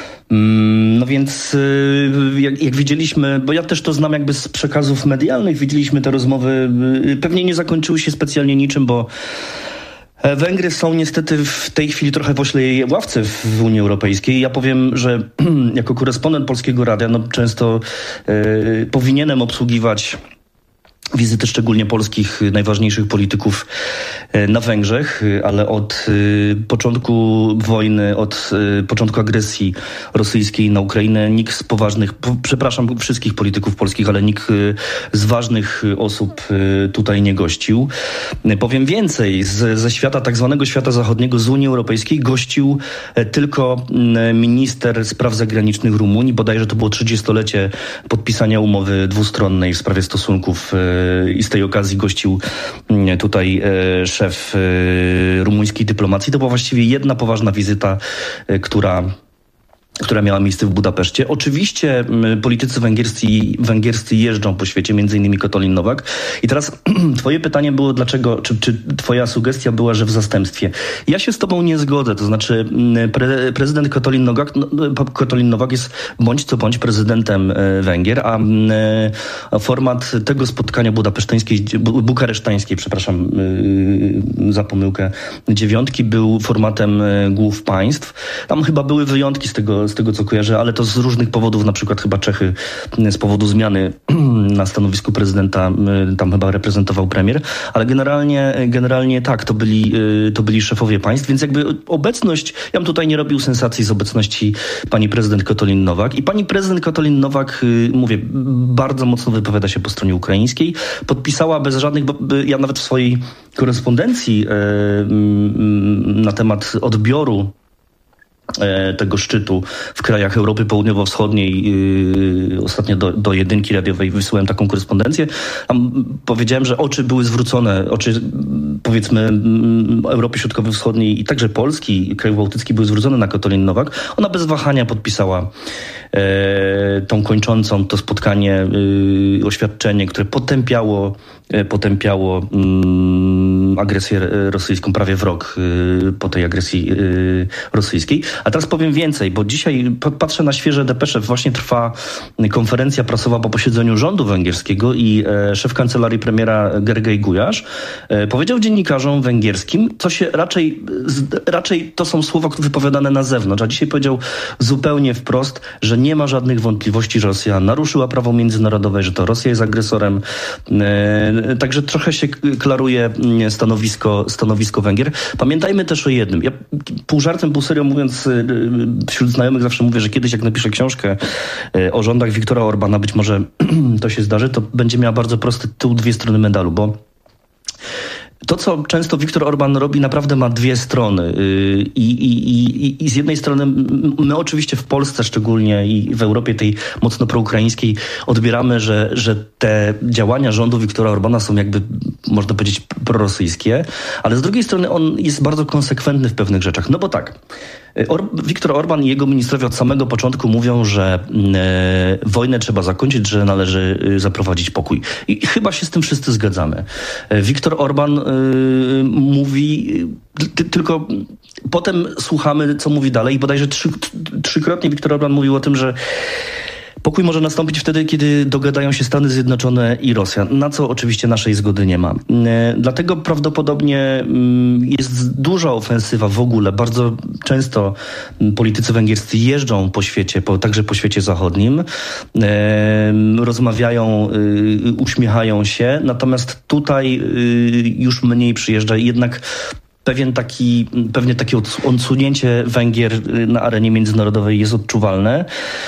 No więc jak widzieliśmy, bo ja też to znam jakby z przekazów medialnych, widzieliśmy te rozmowy, pewnie nie zakończyły się specjalnie niczym, bo Węgry są niestety w tej chwili trochę w oślej ławce w Unii Europejskiej. Ja powiem, że jako korespondent Polskiego Radia często powinienem obsługiwać wizyty szczególnie polskich najważniejszych polityków na Węgrzech, ale od początku wojny, od początku agresji rosyjskiej na Ukrainę nikt z poważnych, przepraszam wszystkich polityków polskich, ale nikt z ważnych osób tutaj nie gościł. Powiem więcej, ze świata, tak zwanego świata zachodniego, z Unii Europejskiej gościł tylko minister spraw zagranicznych Rumunii, bodajże to było 30-lecie podpisania umowy dwustronnej w sprawie stosunków i z tej okazji gościł tutaj szef rumuńskiej dyplomacji. To była właściwie jedna poważna wizyta, która miała miejsce w Budapeszcie. Oczywiście politycy węgierscy jeżdżą po świecie, między innymi Kotolin-Nowak. I teraz twoje pytanie było, dlaczego, czy twoja sugestia była, że w zastępstwie. Ja się z tobą nie zgodzę, to znaczy prezydent Kotolin-Nowak jest bądź co bądź prezydentem Węgier, a format tego spotkania bukaresztańskiej, przepraszam za pomyłkę, dziewiątki był formatem głów państw. Tam chyba były wyjątki z tego, co kojarzę, ale to z różnych powodów, na przykład chyba Czechy z powodu zmiany na stanowisku prezydenta tam chyba reprezentował premier, ale generalnie tak, to byli szefowie państw, więc jakby obecność, ja bym tutaj nie robił sensacji z obecności pani prezydent Kotolin-Nowak i pani prezydent Kotolin-Nowak, mówię, bardzo mocno wypowiada się po stronie ukraińskiej, podpisała bez żadnych, bo ja nawet w swojej korespondencji na temat odbioru tego szczytu w krajach Europy Południowo-Wschodniej, ostatnio do jedynki radiowej wysyłałem taką korespondencję. Tam powiedziałem, że oczy były zwrócone, powiedzmy Europy Środkowo-Wschodniej i także Polski, krajów bałtyckich były zwrócone na Kotolin-Nowak. Ona bez wahania podpisała tą kończącą to spotkanie oświadczenie, które potępiało agresję rosyjską prawie w rok po tej agresji rosyjskiej. A teraz powiem więcej, bo dzisiaj patrzę na świeże depesze. Właśnie trwa konferencja prasowa po posiedzeniu rządu węgierskiego i szef kancelarii premiera Gergely Gulyás powiedział dziennikarzom węgierskim, co się raczej to są słowa wypowiadane na zewnątrz, a dzisiaj powiedział zupełnie wprost, że nie ma żadnych wątpliwości, że Rosja naruszyła prawo międzynarodowe, że to Rosja jest agresorem. Także trochę się klaruje stanowisko Węgier. Pamiętajmy też o jednym. Ja pół żartem, pół serio mówiąc, wśród znajomych zawsze mówię, że kiedyś jak napiszę książkę o rządach Viktora Orbana, być może to się zdarzy, to będzie miała bardzo prosty tył, dwie strony medalu, bo to, co często Viktor Orban robi, naprawdę ma dwie strony. I z jednej strony my oczywiście w Polsce szczególnie i w Europie tej mocno proukraińskiej odbieramy, że te działania rządu Viktora Orbana są jakby, można powiedzieć, prorosyjskie, ale z drugiej strony on jest bardzo konsekwentny w pewnych rzeczach. No bo tak, Viktor Orban i jego ministrowie od samego początku mówią, że wojnę trzeba zakończyć, że należy zaprowadzić pokój. I chyba się z tym wszyscy zgadzamy. Viktor Orban mówi, tylko potem słuchamy, co mówi dalej. Bodajże trzykrotnie Viktor Orban mówił o tym, że Pokój może nastąpić wtedy, kiedy dogadają się Stany Zjednoczone i Rosja, na co oczywiście naszej zgody nie ma. Dlatego prawdopodobnie jest duża ofensywa w ogóle. Bardzo często politycy węgierscy jeżdżą po świecie, także po świecie zachodnim, rozmawiają, uśmiechają się, natomiast tutaj już mniej przyjeżdża. Jednak pewnie takie odsunięcie Węgier na arenie międzynarodowej jest odczuwalne.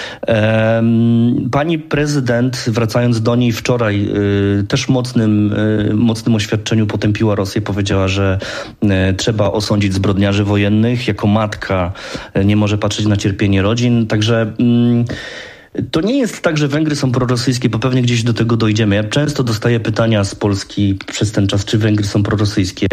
Pani prezydent, wracając do niej wczoraj, też mocnym oświadczeniu potępiła Rosję. Powiedziała, że trzeba osądzić zbrodniarzy wojennych. Jako matka nie może patrzeć na cierpienie rodzin. Także to nie jest tak, że Węgry są prorosyjskie, bo pewnie gdzieś do tego dojdziemy. Ja często dostaję pytania z Polski przez ten czas, czy Węgry są prorosyjskie.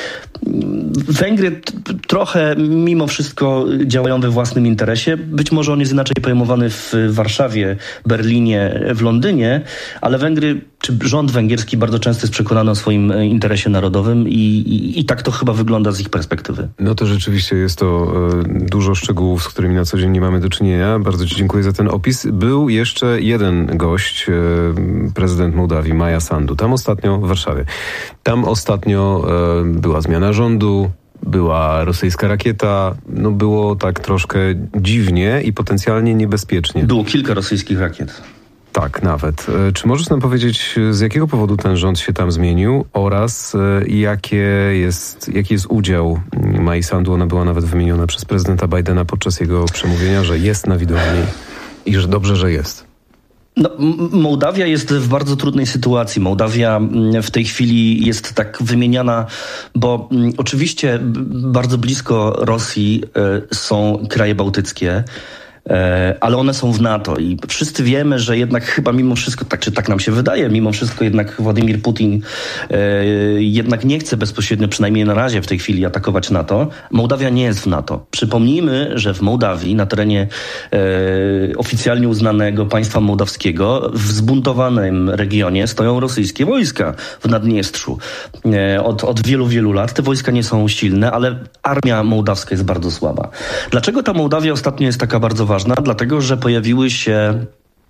Węgry trochę mimo wszystko działają we własnym interesie. Być może on jest inaczej pojmowany w Warszawie, Berlinie, w Londynie, ale Węgry, czy rząd węgierski bardzo często jest przekonany o swoim interesie narodowym i tak to chyba wygląda z ich perspektywy. No to rzeczywiście jest to dużo szczegółów, z którymi na co dzień nie mamy do czynienia. Bardzo Ci dziękuję za ten opis. Był jeszcze jeden gość, prezydent Mołdawii, Maja Sandu. Tam ostatnio w Warszawie. Tam ostatnio była zmiana rządu, była rosyjska rakieta, no było tak troszkę dziwnie i potencjalnie niebezpiecznie. Było kilka rosyjskich rakiet. Tak, nawet. Czy możesz nam powiedzieć, z jakiego powodu ten rząd się tam zmienił oraz jaki jest udział Mai Sandu? Ona była nawet wymieniona przez prezydenta Bidena podczas jego przemówienia, że jest na widowni i że dobrze, że jest. No, Mołdawia jest w bardzo trudnej sytuacji. Mołdawia w tej chwili jest tak wymieniana, bo oczywiście bardzo blisko Rosji są kraje bałtyckie, ale one są w NATO i wszyscy wiemy, że jednak chyba mimo wszystko, tak nam się wydaje, mimo wszystko jednak Władimir Putin jednak nie chce bezpośrednio, przynajmniej na razie w tej chwili, atakować NATO. Mołdawia nie jest w NATO. Przypomnijmy, że w Mołdawii, na terenie oficjalnie uznanego państwa mołdawskiego, w zbuntowanym regionie stoją rosyjskie wojska w Naddniestrzu. Od wielu, wielu lat te wojska nie są silne, ale armia mołdawska jest bardzo słaba. Dlaczego ta Mołdawia ostatnio jest taka bardzo ważna? Dlatego, że pojawiły się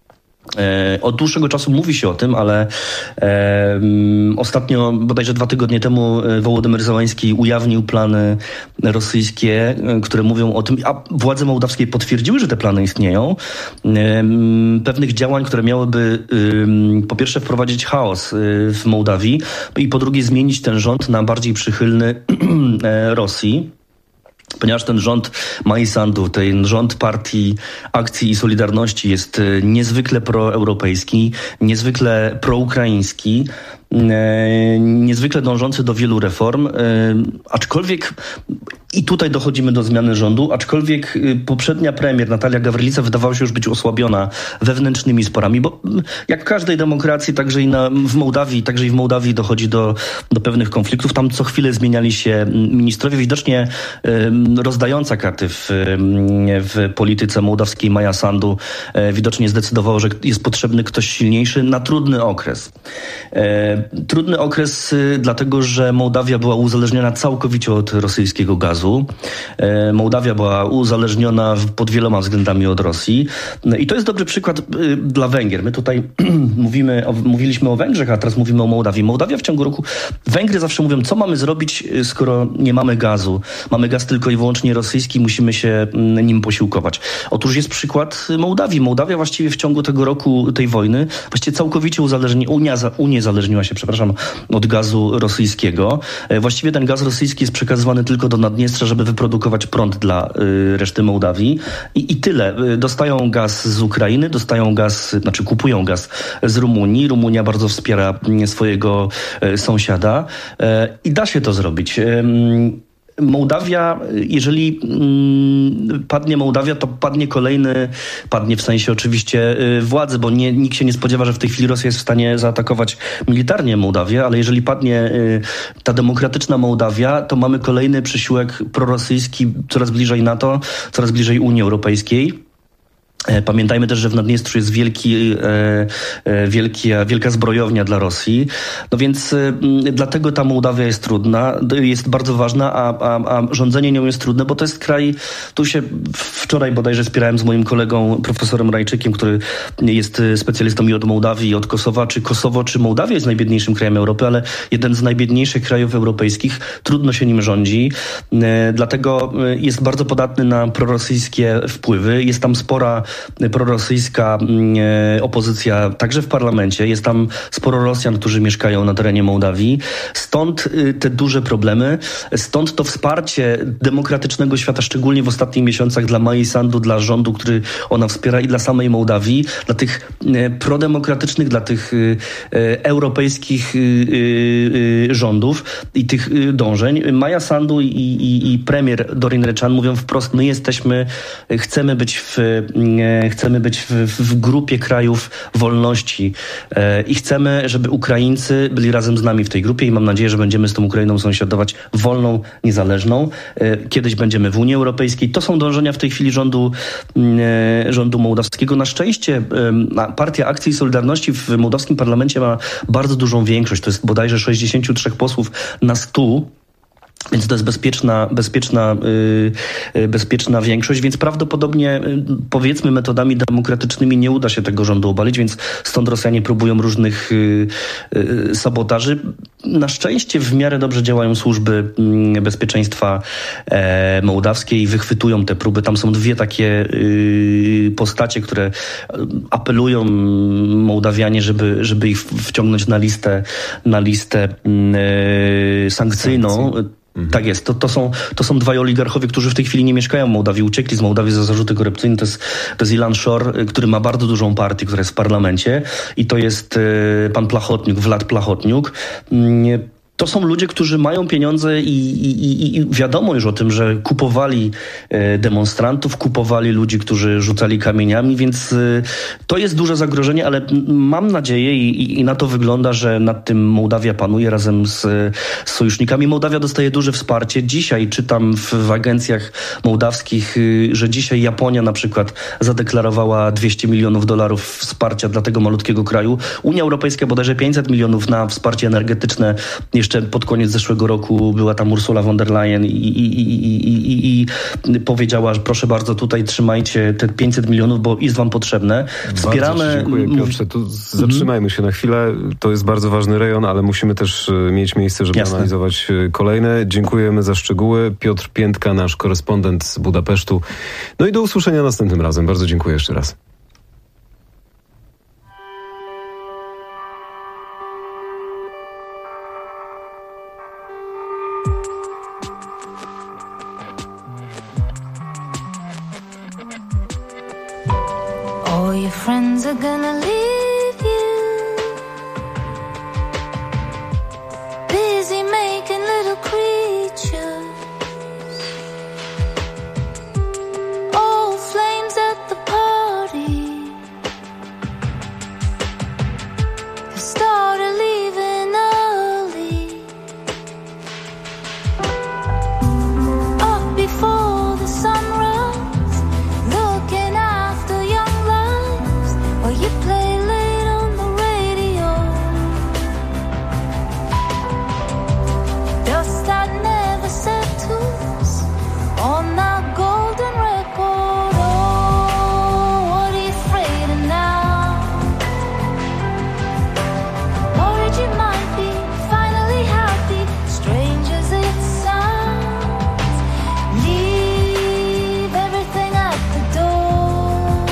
od dłuższego czasu mówi się o tym, ale ostatnio, bodajże 2 tygodnie temu, Wołodymyr Zełański ujawnił plany rosyjskie, które mówią o tym, a władze mołdawskie potwierdziły, że te plany istnieją, pewnych działań, które miałyby po pierwsze wprowadzić chaos w Mołdawii i po drugie zmienić ten rząd na bardziej przychylny Rosji. Ponieważ ten rząd Mai Sandu, ten rząd Partii Akcji i Solidarności jest niezwykle proeuropejski, niezwykle proukraiński, niezwykle dążący do wielu reform, aczkolwiek i tutaj dochodzimy do zmiany rządu, aczkolwiek poprzednia premier Natalia Gawrylica wydawała się już być osłabiona wewnętrznymi sporami, bo jak w każdej demokracji, także i w Mołdawii dochodzi do pewnych konfliktów. Tam co chwilę zmieniali się ministrowie. Widocznie rozdająca karty w polityce mołdawskiej Maja Sandu widocznie zdecydowało, że jest potrzebny ktoś silniejszy na trudny okres. Trudny okres dlatego, że Mołdawia była uzależniona całkowicie od rosyjskiego gazu. Mołdawia była uzależniona pod wieloma względami od Rosji. I to jest dobry przykład dla Węgier. My tutaj mówiliśmy o Węgrzech, a teraz mówimy o Mołdawii. Mołdawia w ciągu roku... Węgry zawsze mówią, co mamy zrobić, skoro nie mamy gazu. Mamy gaz tylko i wyłącznie rosyjski, musimy się nim posiłkować. Otóż jest przykład Mołdawii. Mołdawia właściwie w ciągu tego roku, tej wojny, właściwie całkowicie uniezależniła się, od gazu rosyjskiego. Właściwie ten gaz rosyjski jest przekazywany tylko do Naddniestrza, żeby wyprodukować prąd dla reszty Mołdawii. I tyle. Dostają gaz z Ukrainy, kupują gaz z Rumunii. Rumunia bardzo wspiera swojego sąsiada i da się to zrobić. Mołdawia, jeżeli padnie Mołdawia, to padnie w sensie oczywiście władzy, bo nikt się nie spodziewa, że w tej chwili Rosja jest w stanie zaatakować militarnie Mołdawię, ale jeżeli padnie ta demokratyczna Mołdawia, to mamy kolejny przysiłek prorosyjski, coraz bliżej NATO, coraz bliżej Unii Europejskiej. Pamiętajmy też, że w Naddniestrzu jest wielka zbrojownia dla Rosji. No więc dlatego ta Mołdawia jest trudna, jest bardzo ważna, a rządzenie nią jest trudne, bo to jest kraj, tu się wczoraj bodajże spierałem z moim kolegą profesorem Rajczykiem, który jest specjalistą i od Mołdawii, i od Kosowa. Czy Kosowo, czy Mołdawia jest najbiedniejszym krajem Europy, ale jeden z najbiedniejszych krajów europejskich. Trudno się nim rządzi. Dlatego jest bardzo podatny na prorosyjskie wpływy. Jest tam spora prorosyjska opozycja także w parlamencie. Jest tam sporo Rosjan, którzy mieszkają na terenie Mołdawii. Stąd te duże problemy. Stąd to wsparcie demokratycznego świata, szczególnie w ostatnich miesiącach dla Maji Sandu, dla rządu, który ona wspiera i dla samej Mołdawii, dla tych prodemokratycznych, dla tych europejskich rządów i tych dążeń. Maja Sandu i premier Dorin Rechan mówią wprost, chcemy być w grupie krajów wolności i chcemy, żeby Ukraińcy byli razem z nami w tej grupie i mam nadzieję, że będziemy z tą Ukrainą sąsiadować wolną, niezależną. Kiedyś będziemy w Unii Europejskiej. To są dążenia w tej chwili rządu mołdawskiego. Na szczęście Partia Akcji i Solidarności w mołdawskim parlamencie ma bardzo dużą większość. To jest bodajże 63 posłów na 100. Więc to jest bezpieczna większość, więc prawdopodobnie, powiedzmy, metodami demokratycznymi nie uda się tego rządu obalić, więc stąd Rosjanie próbują różnych sabotaży. Na szczęście w miarę dobrze działają służby bezpieczeństwa mołdawskie i wychwytują te próby. Tam są dwie takie postacie, które apelują Mołdawianie, żeby ich wciągnąć na listę sankcyjną. Tak jest. To są dwaj oligarchowie, którzy w tej chwili nie mieszkają w Mołdawii. Uciekli z Mołdawii za zarzuty korupcyjne. To jest Ilan Shor, który ma bardzo dużą partię, która jest w parlamencie. I to jest pan Plachotniuk, Vlad Plachotniuk. To są ludzie, którzy mają pieniądze i wiadomo już o tym, że kupowali demonstrantów, kupowali ludzi, którzy rzucali kamieniami, więc to jest duże zagrożenie, ale mam nadzieję i na to wygląda, że nad tym Mołdawia panuje razem z sojusznikami. Mołdawia dostaje duże wsparcie. Dzisiaj czytam w agencjach mołdawskich, że dzisiaj Japonia na przykład zadeklarowała $200 milionów wsparcia dla tego malutkiego kraju. Unia Europejska bodajże 500 milionów na wsparcie energetyczne. Jeszcze pod koniec zeszłego roku była tam Ursula von der Leyen i powiedziała, że proszę bardzo, tutaj trzymajcie te 500 milionów, bo jest wam potrzebne. Wspieramy... Bardzo dziękuję, Piotrze. Tu zatrzymajmy się na chwilę. To jest bardzo ważny rejon, ale musimy też mieć miejsce, żeby analizować kolejne. Dziękujemy za szczegóły. Piotr Piętka, nasz korespondent z Budapesztu. No i do usłyszenia następnym razem. Bardzo dziękuję jeszcze raz. All your friends are gonna leave you, busy making little creatures, all flames at the party, they started leaving early, up before the sunrise, looking after young lives while you play late on the radio. Dust that never settles on that golden record. Oh, what are you afraid of now? Worried you might be finally happy, strange as it sounds. Leave everything at the door.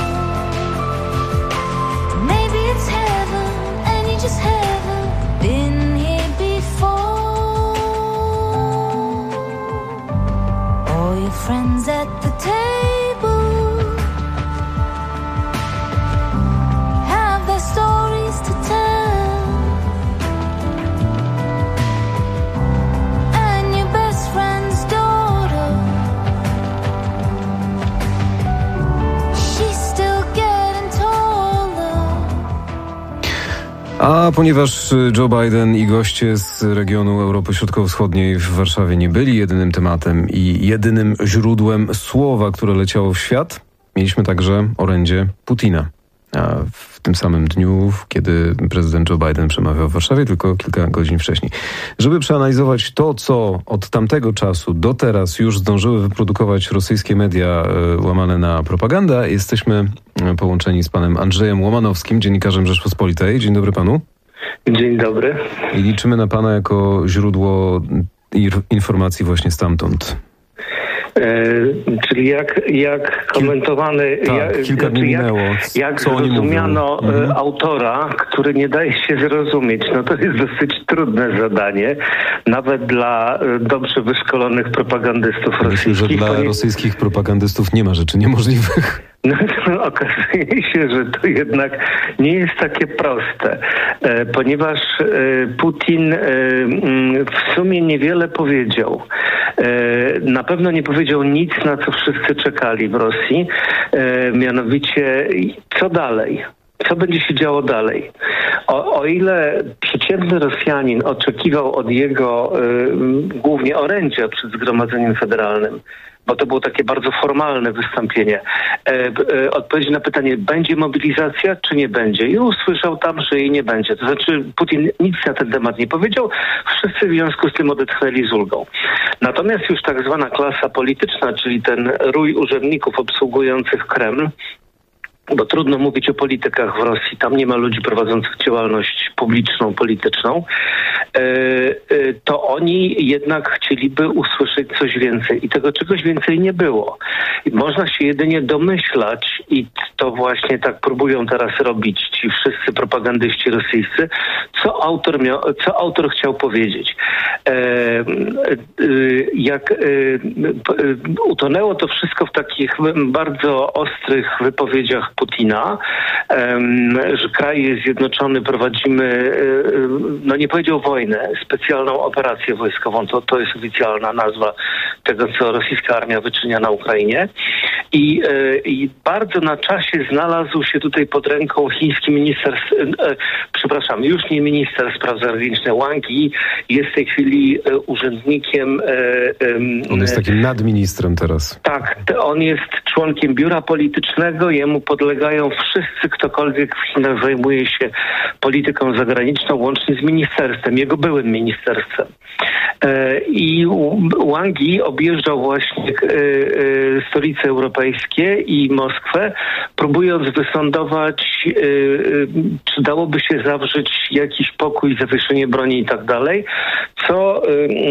Maybe it's heaven and you just haven't been here before. All your friends at the table have their stories to tell, and your best friend's daughter, she's still getting taller. A ponieważ Joe Biden i goście z regionu Europy Środkowo-Wschodniej w Warszawie nie byli jedynym tematem i jedynym źródłem słowa, które leciało w świat, mieliśmy także orędzie Putina. A w tym samym dniu, kiedy prezydent Joe Biden przemawiał w Warszawie, tylko kilka godzin wcześniej. Żeby przeanalizować to, co od tamtego czasu do teraz już zdążyły wyprodukować rosyjskie media łamane na propagandę, jesteśmy połączeni z panem Andrzejem Łomanowskim, dziennikarzem Rzeczpospolitej. Dzień dobry panu. Dzień dobry. I liczymy na pana jako źródło informacji właśnie stamtąd. Czyli jak komentowany, kilka dni minęło. Jak zrozumiano autora, który nie daje się zrozumieć. No to jest dosyć trudne zadanie, nawet dla dobrze wyszkolonych propagandystów rosyjskich. Myślę, że dla rosyjskich propagandystów nie ma rzeczy niemożliwych. No to okazuje się, że to jednak nie jest takie proste, ponieważ Putin w sumie niewiele powiedział. Na pewno nie powiedział nic, na co wszyscy czekali w Rosji, mianowicie co dalej. Co będzie się działo dalej? O ile przeciętny Rosjanin oczekiwał od jego głównie orędzia przed Zgromadzeniem Federalnym, bo to było takie bardzo formalne wystąpienie, odpowiedzi na pytanie, będzie mobilizacja, czy nie będzie? I usłyszał tam, że jej nie będzie. To znaczy Putin nic na ten temat nie powiedział, wszyscy w związku z tym odetchnęli z ulgą. Natomiast już tak zwana klasa polityczna, czyli ten rój urzędników obsługujących Kreml, bo trudno mówić o politykach w Rosji, tam nie ma ludzi prowadzących działalność publiczną, polityczną, to oni jednak chcieliby usłyszeć coś więcej i tego czegoś więcej nie było. I można się jedynie domyślać i to właśnie tak próbują teraz robić ci wszyscy propagandyści rosyjscy, co autor chciał powiedzieć. Jak utonęło to wszystko w takich bardzo ostrych wypowiedziach Putina, że kraj jest zjednoczony, prowadzimy, no nie powiedział wojnę, specjalną operację wojskową, to jest oficjalna nazwa tego, co rosyjska armia wyczynia na Ukrainie. I bardzo na czasie znalazł się tutaj pod ręką chiński już nie minister spraw zagranicznych, Wang Yi, jest w tej chwili urzędnikiem. On jest takim nadministrem teraz. Tak, on jest członkiem biura politycznego, jemu podlegają wszyscy, ktokolwiek w Chinach zajmuje się polityką zagraniczną, łącznie z ministerstwem, jego byłym ministerstwem. I Wang Yi objeżdżał właśnie stolice europejskie i Moskwę, próbując wysądować, czy dałoby się zawrzeć jakiś pokój, zawieszenie broni i tak dalej, co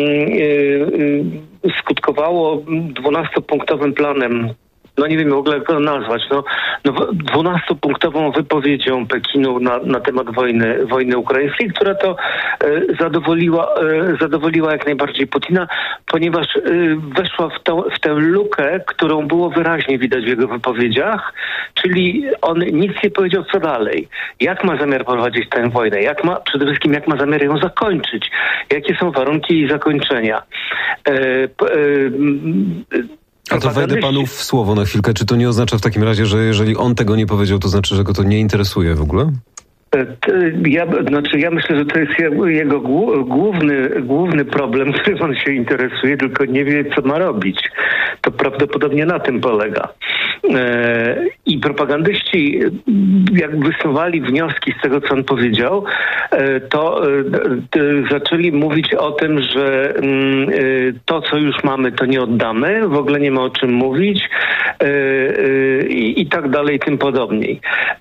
skutkowało 12-punktowym planem. No nie wiem w ogóle jak go nazwać, 12-punktową wypowiedzią Pekinu na temat wojny ukraińskiej, która to zadowoliła jak najbardziej Putina, ponieważ weszła w tę lukę, którą było wyraźnie widać w jego wypowiedziach, czyli on nic nie powiedział co dalej. Jak ma zamiar prowadzić tę wojnę? Przede wszystkim jak ma zamiar ją zakończyć? Jakie są warunki jej zakończenia? A to wejdę panu w słowo na chwilkę. Czy to nie oznacza w takim razie, że jeżeli on tego nie powiedział, to znaczy, że go to nie interesuje w ogóle? Ja myślę, że to jest jego główny problem, którym on się interesuje, tylko nie wie, co ma robić. To prawdopodobnie na tym polega. I propagandyści, jak wysuwali wnioski z tego, co on powiedział, to zaczęli mówić o tym, że to, co już mamy, to nie oddamy, w ogóle nie ma o czym mówić i tak dalej, tym podobniej.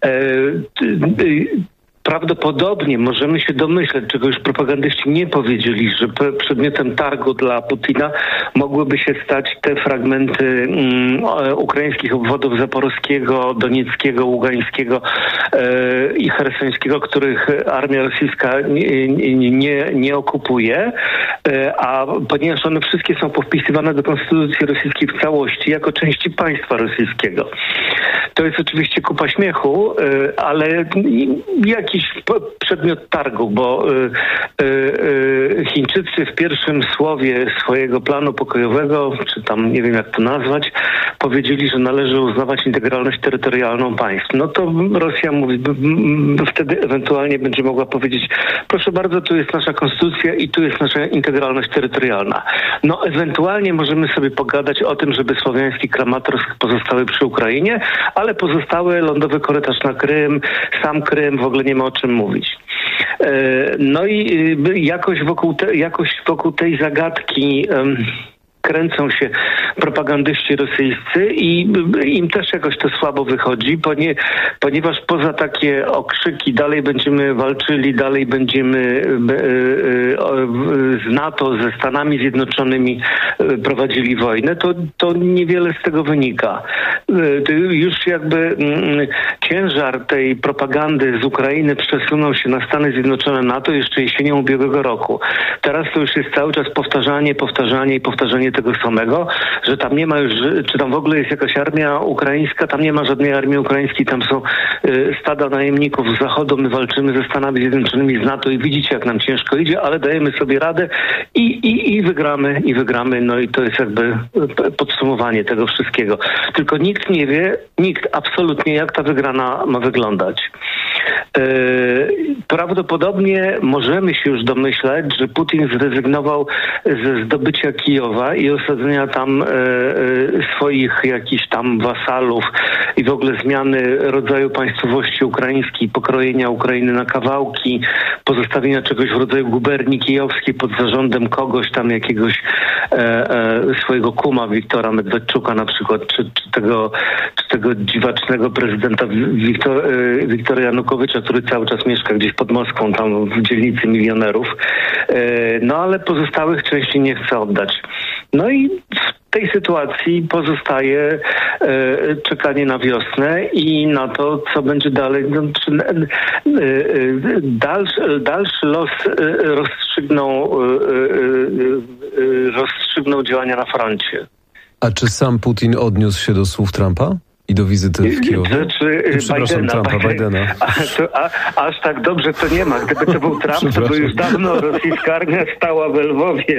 Prawdopodobnie możemy się domyśleć, czego już propagandyści nie powiedzieli, że przedmiotem targu dla Putina mogłyby się stać te fragmenty ukraińskich obwodów zaporowskiego, donieckiego, ługańskiego i chersońskiego, których armia rosyjska nie okupuje, a ponieważ one wszystkie są powpisywane do konstytucji rosyjskiej w całości jako części państwa rosyjskiego. To jest oczywiście kupa śmiechu, ale jakiś przedmiot targu, bo Chińczycy w pierwszym słowie swojego planu pokojowego, czy tam nie wiem jak to nazwać, powiedzieli, że należy uznawać integralność terytorialną państw. No to Rosja mówi, wtedy ewentualnie będzie mogła powiedzieć, proszę bardzo, tu jest nasza konstytucja i tu jest nasza integralność terytorialna. No ewentualnie możemy sobie pogadać o tym, żeby słowiański Kramatorsk pozostały przy Ukrainie, ale pozostałe lądowy korytarz na Krym, sam Krym, w ogóle nie ma o czym mówić. No i jakoś wokół tej zagadki kręcą się propagandyści rosyjscy i im też jakoś to słabo wychodzi, ponieważ poza takie okrzyki dalej będziemy walczyli, dalej będziemy z NATO, ze Stanami Zjednoczonymi prowadzili wojnę, to niewiele z tego wynika. Już jakby ciężar tej propagandy z Ukrainy przesunął się na Stany Zjednoczone, NATO jeszcze jesienią ubiegłego roku. Teraz to już jest cały czas powtarzanie tego samego, że tam nie ma już, czy tam w ogóle jest jakaś armia ukraińska, tam nie ma żadnej armii ukraińskiej, tam są stada najemników z Zachodu, my walczymy ze Stanami Zjednoczonymi, z NATO i widzicie, jak nam ciężko idzie, ale dajemy sobie radę i wygramy, no i to jest jakby podsumowanie tego wszystkiego. Tylko nikt nie wie, absolutnie, jak ta wygrana ma wyglądać. Prawdopodobnie możemy się już domyślać, że Putin zrezygnował ze zdobycia Kijowa i osadzenia tam swoich jakichś tam wasalów i w ogóle zmiany rodzaju państwowości ukraińskiej, pokrojenia Ukrainy na kawałki, pozostawienia czegoś w rodzaju guberni kijowskiej pod zarządem kogoś tam, jakiegoś swojego kuma Wiktora Medwedczuka na przykład, czy tego dziwacznego prezydenta Wiktora Janukowycza, który cały czas mieszka gdzieś pod Moskwą, tam w dzielnicy milionerów. No ale pozostałych części nie chce oddać. No i w tej sytuacji pozostaje czekanie na wiosnę i na to, co będzie dalej. No, dalszy los rozstrzygnął działania na froncie. A czy sam Putin odniósł się do słów Trumpa? I do wizyty w Kijowie? Bidena. Aż tak dobrze to nie ma. Gdyby to był Trump, to by już dawno rosyjska armia stała w Lwowie.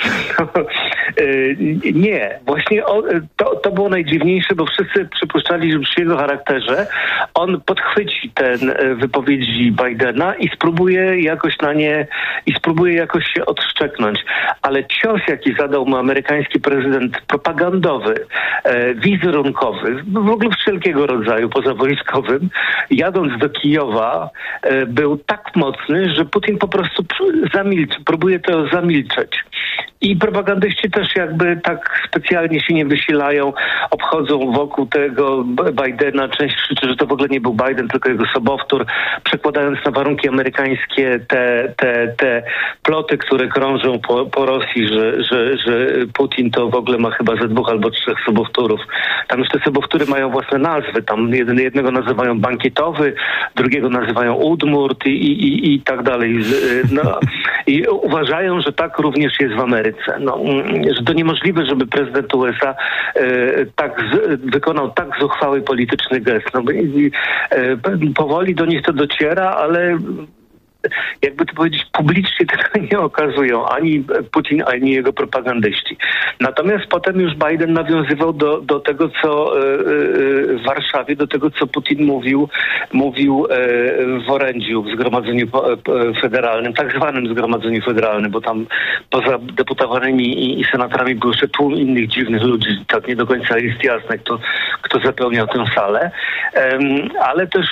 Nie. Właśnie to było najdziwniejsze, bo wszyscy przypuszczali, że przy jego charakterze on podchwyci ten wypowiedzi Bidena i spróbuje jakoś się odszczeknąć. Ale cios, jaki zadał mu amerykański prezydent propagandowy, wizerunkowy, w ogóle wszelkiego rodzaju, pozawojskowym, jadąc do Kijowa, był tak mocny, że Putin po prostu próbuje to zamilczeć. I propagandyści też jakby tak specjalnie się nie wysilają, obchodzą wokół tego Bidena. Część krzyczy, że to w ogóle nie był Biden, tylko jego sobowtór, przekładając na warunki amerykańskie te ploty, które krążą po Rosji, że Putin to w ogóle ma chyba ze 2 albo 3 sobowtórów. Tam już te sobowtóry mają własne nazwy. Tam jednego nazywają bankietowy, drugiego nazywają Udmurt i tak dalej. No, i uważają, że tak również jest w Ameryce. No, że to niemożliwe, żeby prezydent USA wykonał tak zuchwały polityczny gest. No, powoli do nich to dociera, ale jakby to powiedzieć, publicznie tego nie okazują ani Putin, ani jego propagandyści. Natomiast potem już Biden nawiązywał do tego, co w Warszawie, do tego, co Putin mówił w orędziu w Zgromadzeniu Federalnym, tak zwanym Zgromadzeniu Federalnym, bo tam poza deputowanymi i senatorami był jeszcze tłum innych dziwnych ludzi. Tak nie do końca jest jasne, kto zapełniał tę salę. Ale też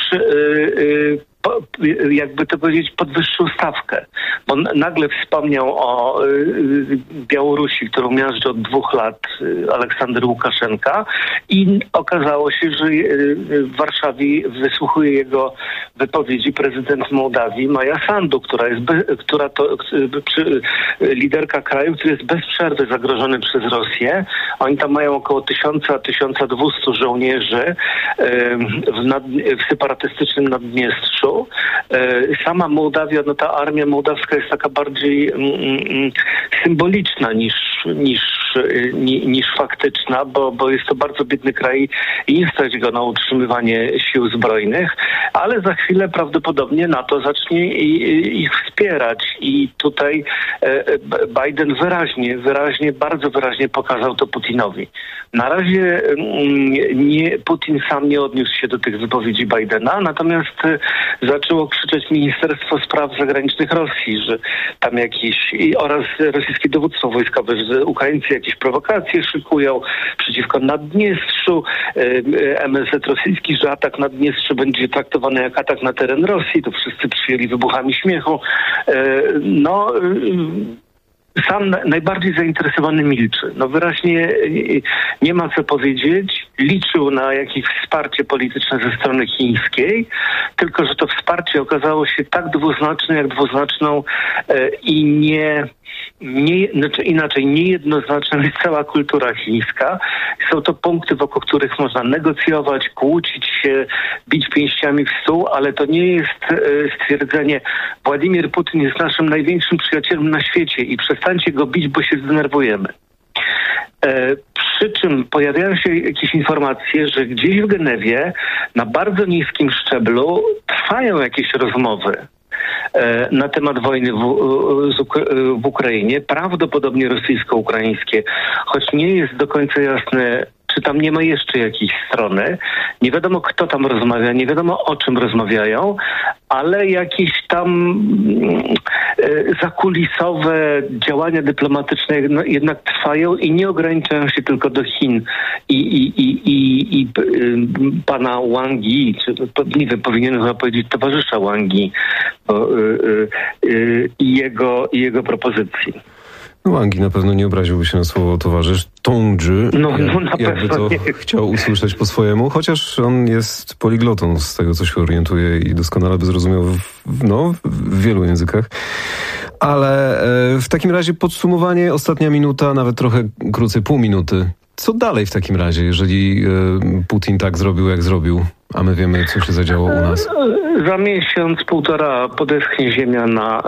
jakby to powiedzieć, podwyższył stawkę, bo nagle wspomniał o Białorusi, którą miażdży od 2 lat Aleksander Łukaszenka i okazało się, że w Warszawie wysłuchuje jego wypowiedzi prezydent Mołdawii Maja Sandu, liderka kraju, który jest bez przerwy zagrożony przez Rosję. Oni tam mają około 1000-1200 żołnierzy w separatystycznym Naddniestrzu. Sama Mołdawia, no ta armia mołdawska jest taka bardziej symboliczna niż faktyczna, bo jest to bardzo biedny kraj i nie stać go na utrzymywanie sił zbrojnych, ale za chwilę prawdopodobnie NATO zacznie ich wspierać i tutaj Biden bardzo wyraźnie pokazał to Putinowi. Na razie Putin sam nie odniósł się do tych wypowiedzi Bidena, natomiast zaczęło krzyczeć Ministerstwo Spraw Zagranicznych Rosji, że tam oraz rosyjskie dowództwo wojskowe, że Ukraińcy jakieś prowokacje szykują przeciwko Naddniestrzu, MSZ rosyjski, że atak na Naddniestrze będzie traktowany jak atak na teren Rosji, to wszyscy przyjęli wybuchami śmiechu. Sam najbardziej zainteresowany milczy. Wyraźnie nie ma co powiedzieć. Liczył na jakieś wsparcie polityczne ze strony chińskiej, tylko że to wsparcie okazało się tak dwuznaczne, jak dwuznaczną i niejednoznaczna jest cała kultura chińska. Są to punkty, wokół których można negocjować, kłócić się, bić pięściami w stół, ale to nie jest stwierdzenie: Władimir Putin jest naszym największym przyjacielem na świecie i przestańcie go bić, bo się zdenerwujemy. Przy czym pojawiają się jakieś informacye, że gdzieś w Genewie na bardzo niskim szczeblu trwają jakieś rozmowy na temat wojny w Ukrainie, prawdopodobnie rosyjsko-ukraińskie, choć nie jest do końca jasne, czy tam nie ma jeszcze jakiejś strony. Nie wiadomo, kto tam rozmawia, nie wiadomo, o czym rozmawiają, ale jakieś tam zakulisowe działania dyplomatyczne jednak trwają i nie ograniczają się tylko do Chin i pana Wang Yi, czy nie wiem, powinienem chyba powiedzieć towarzysza Wang Yi i jego propozycji. Wang Yi na pewno nie obraziłby się na słowo towarzysz. Tongzhi, jakby to chciał usłyszeć po swojemu, chociaż on jest poliglotą, z tego co się orientuje, i doskonale by zrozumiał w wielu językach. Ale w takim razie podsumowanie, ostatnia minuta, nawet trochę krócej, pół minuty. Co dalej w takim razie, jeżeli Putin tak zrobił, jak zrobił, a my wiemy, co się zadziało u nas? Za miesiąc, półtora podeschnie ziemia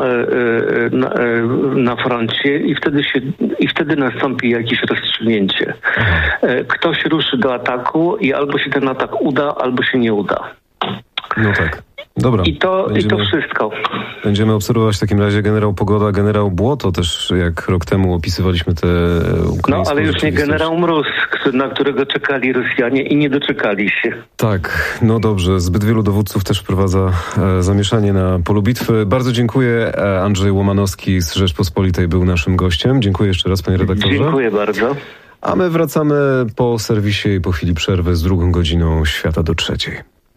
na froncie i wtedy nastąpi jakieś rozstrzygnięcie. Ktoś ruszy do ataku i albo się ten atak uda, albo się nie uda. No tak. Dobra. I to wszystko. Będziemy obserwować w takim razie generał Pogoda, generał Błoto też, jak rok temu opisywaliśmy te ukraińskie ale już nie generał Mróz, na którego czekali Rosjanie i nie doczekali się. Tak, dobrze. Zbyt wielu dowódców też wprowadza zamieszanie na polu bitwy. Bardzo dziękuję. Andrzej Łomanowski z Rzeczpospolitej był naszym gościem. Dziękuję jeszcze raz, panie redaktorze. Dziękuję bardzo. A my wracamy po serwisie i po chwili przerwy z drugą godziną Świata do trzeciej.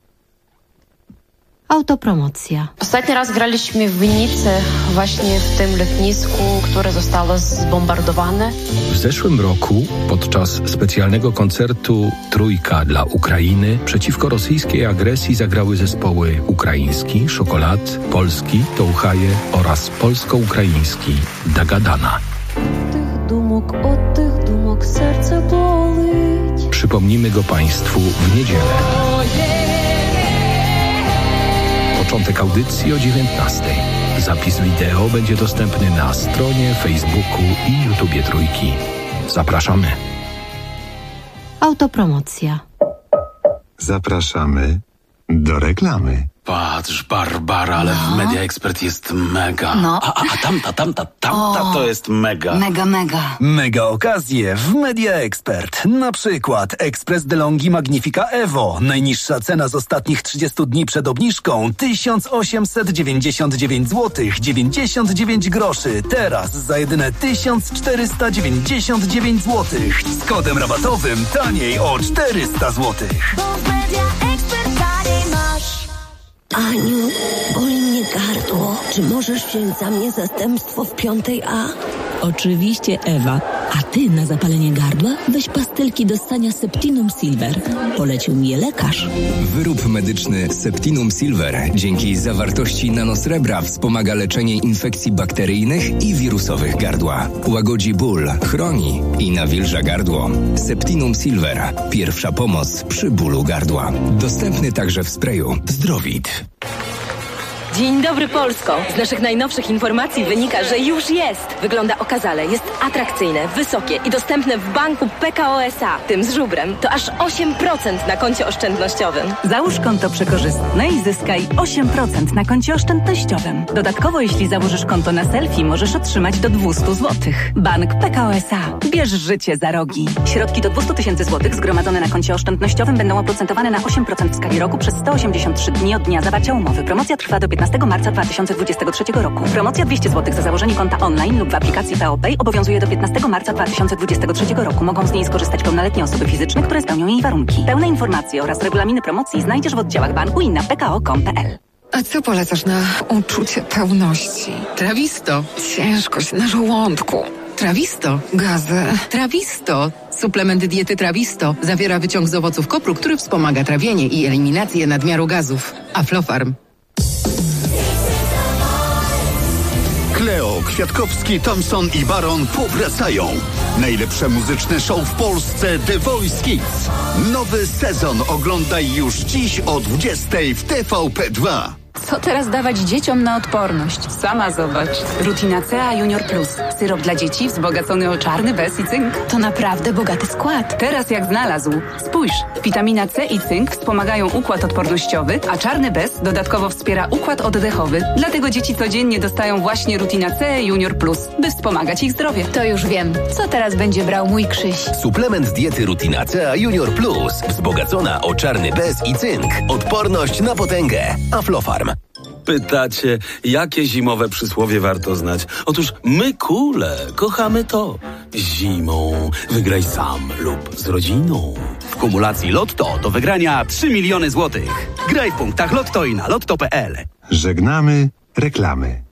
Autopromocja. Ostatni raz graliśmy w Winnicy, właśnie w tym lotnisku, które zostało zbombardowane. W zeszłym roku, podczas specjalnego koncertu Trójka dla Ukrainy, przeciwko rosyjskiej agresji zagrały zespoły ukraiński, Szokolad, polski, Touchaje oraz polsko-ukraiński Dagadana. Od tych dumok serce boli. Przypomnimy go Państwu w niedzielę. Początek audycji o 19:00. Zapis wideo będzie dostępny na stronie Facebooku i YouTubie Trójki. Zapraszamy. Autopromocja. Zapraszamy do reklamy. Patrz, Barbara, ale w Media Expert jest mega. A tamta to jest mega. Mega. Mega okazje w Media Expert. Na przykład Express DeLonghi Magnifica Evo. Najniższa cena z ostatnich 30 dni przed obniżką 1899 zł 99 groszy. Teraz za jedyne 1499 zł. Z kodem rabatowym taniej o 400 zł. Aniu, boli mnie gardło. Czy możesz wziąć za mnie zastępstwo w 5A? Oczywiście, Ewa. A ty na zapalenie gardła weź pastylki do ssania Septinum Silver. Polecił mi je lekarz. Wyrób medyczny Septinum Silver dzięki zawartości nanosrebra wspomaga leczenie infekcji bakteryjnych i wirusowych gardła. Łagodzi ból, chroni i nawilża gardło. Septinum Silver. Pierwsza pomoc przy bólu gardła. Dostępny także w sprayu Zdrowit. Dzień dobry, Polsko! Z naszych najnowszych informacji wynika, że już jest. Wygląda okazale, jest atrakcyjne, wysokie i dostępne w banku PKO SA, tym z żubrem. To aż 8% na koncie oszczędnościowym. Załóż konto przekorzystne i zyskaj 8% na koncie oszczędnościowym. Dodatkowo, jeśli założysz konto na selfie, możesz otrzymać do 200 zł. Bank PKO SA. Bierz życie za rogi. Środki do 200 000 zł zgromadzone na koncie oszczędnościowym będą oprocentowane na 8% w skali roku przez 183 dni od dnia zawarcia umowy. Promocja trwa do 15 marca 2023 roku. Promocja 200 zł za założenie konta online lub w aplikacji PO Pay obowiązuje do 15 marca 2023 roku. Mogą z niej skorzystać pełnoletnie osoby fizyczne, które spełnią jej warunki. Pełne informacje oraz regulaminy promocji znajdziesz w oddziałach banku i na pko.com.pl. A co polecasz na uczucie pełności? Trawisto. Ciężkość na żołądku. Trawisto. Gazy. Trawisto. Suplement diety Trawisto zawiera wyciąg z owoców kopru, który wspomaga trawienie i eliminację nadmiaru gazów. Aflofarm. Kleo, Kwiatkowski, Thompson i Baron powracają. Najlepsze muzyczne show w Polsce The Voice Kids. Nowy sezon oglądaj już dziś o 20:00 w TVP2. Co teraz dawać dzieciom na odporność? Sama zobacz. Rutinacea Junior Plus. Syrop dla dzieci wzbogacony o czarny bez i cynk. To naprawdę bogaty skład. Teraz jak znalazł. Spójrz, witamina C i cynk wspomagają układ odpornościowy, a czarny bez dodatkowo wspiera układ oddechowy. Dlatego dzieci codziennie dostają właśnie Rutinacea Junior Plus, by wspomagać ich zdrowie. To już wiem. Co teraz będzie brał mój Krzyś? Suplement diety Rutinacea Junior Plus. Wzbogacona o czarny bez i cynk. Odporność na potęgę. Aflofarm. Pytacie, jakie zimowe przysłowie warto znać? Otóż my kule kochamy to. Zimą wygraj sam lub z rodziną. W kumulacji Lotto do wygrania 3 miliony złotych. Graj w punktach Lotto i na lotto.pl. Żegnamy reklamy.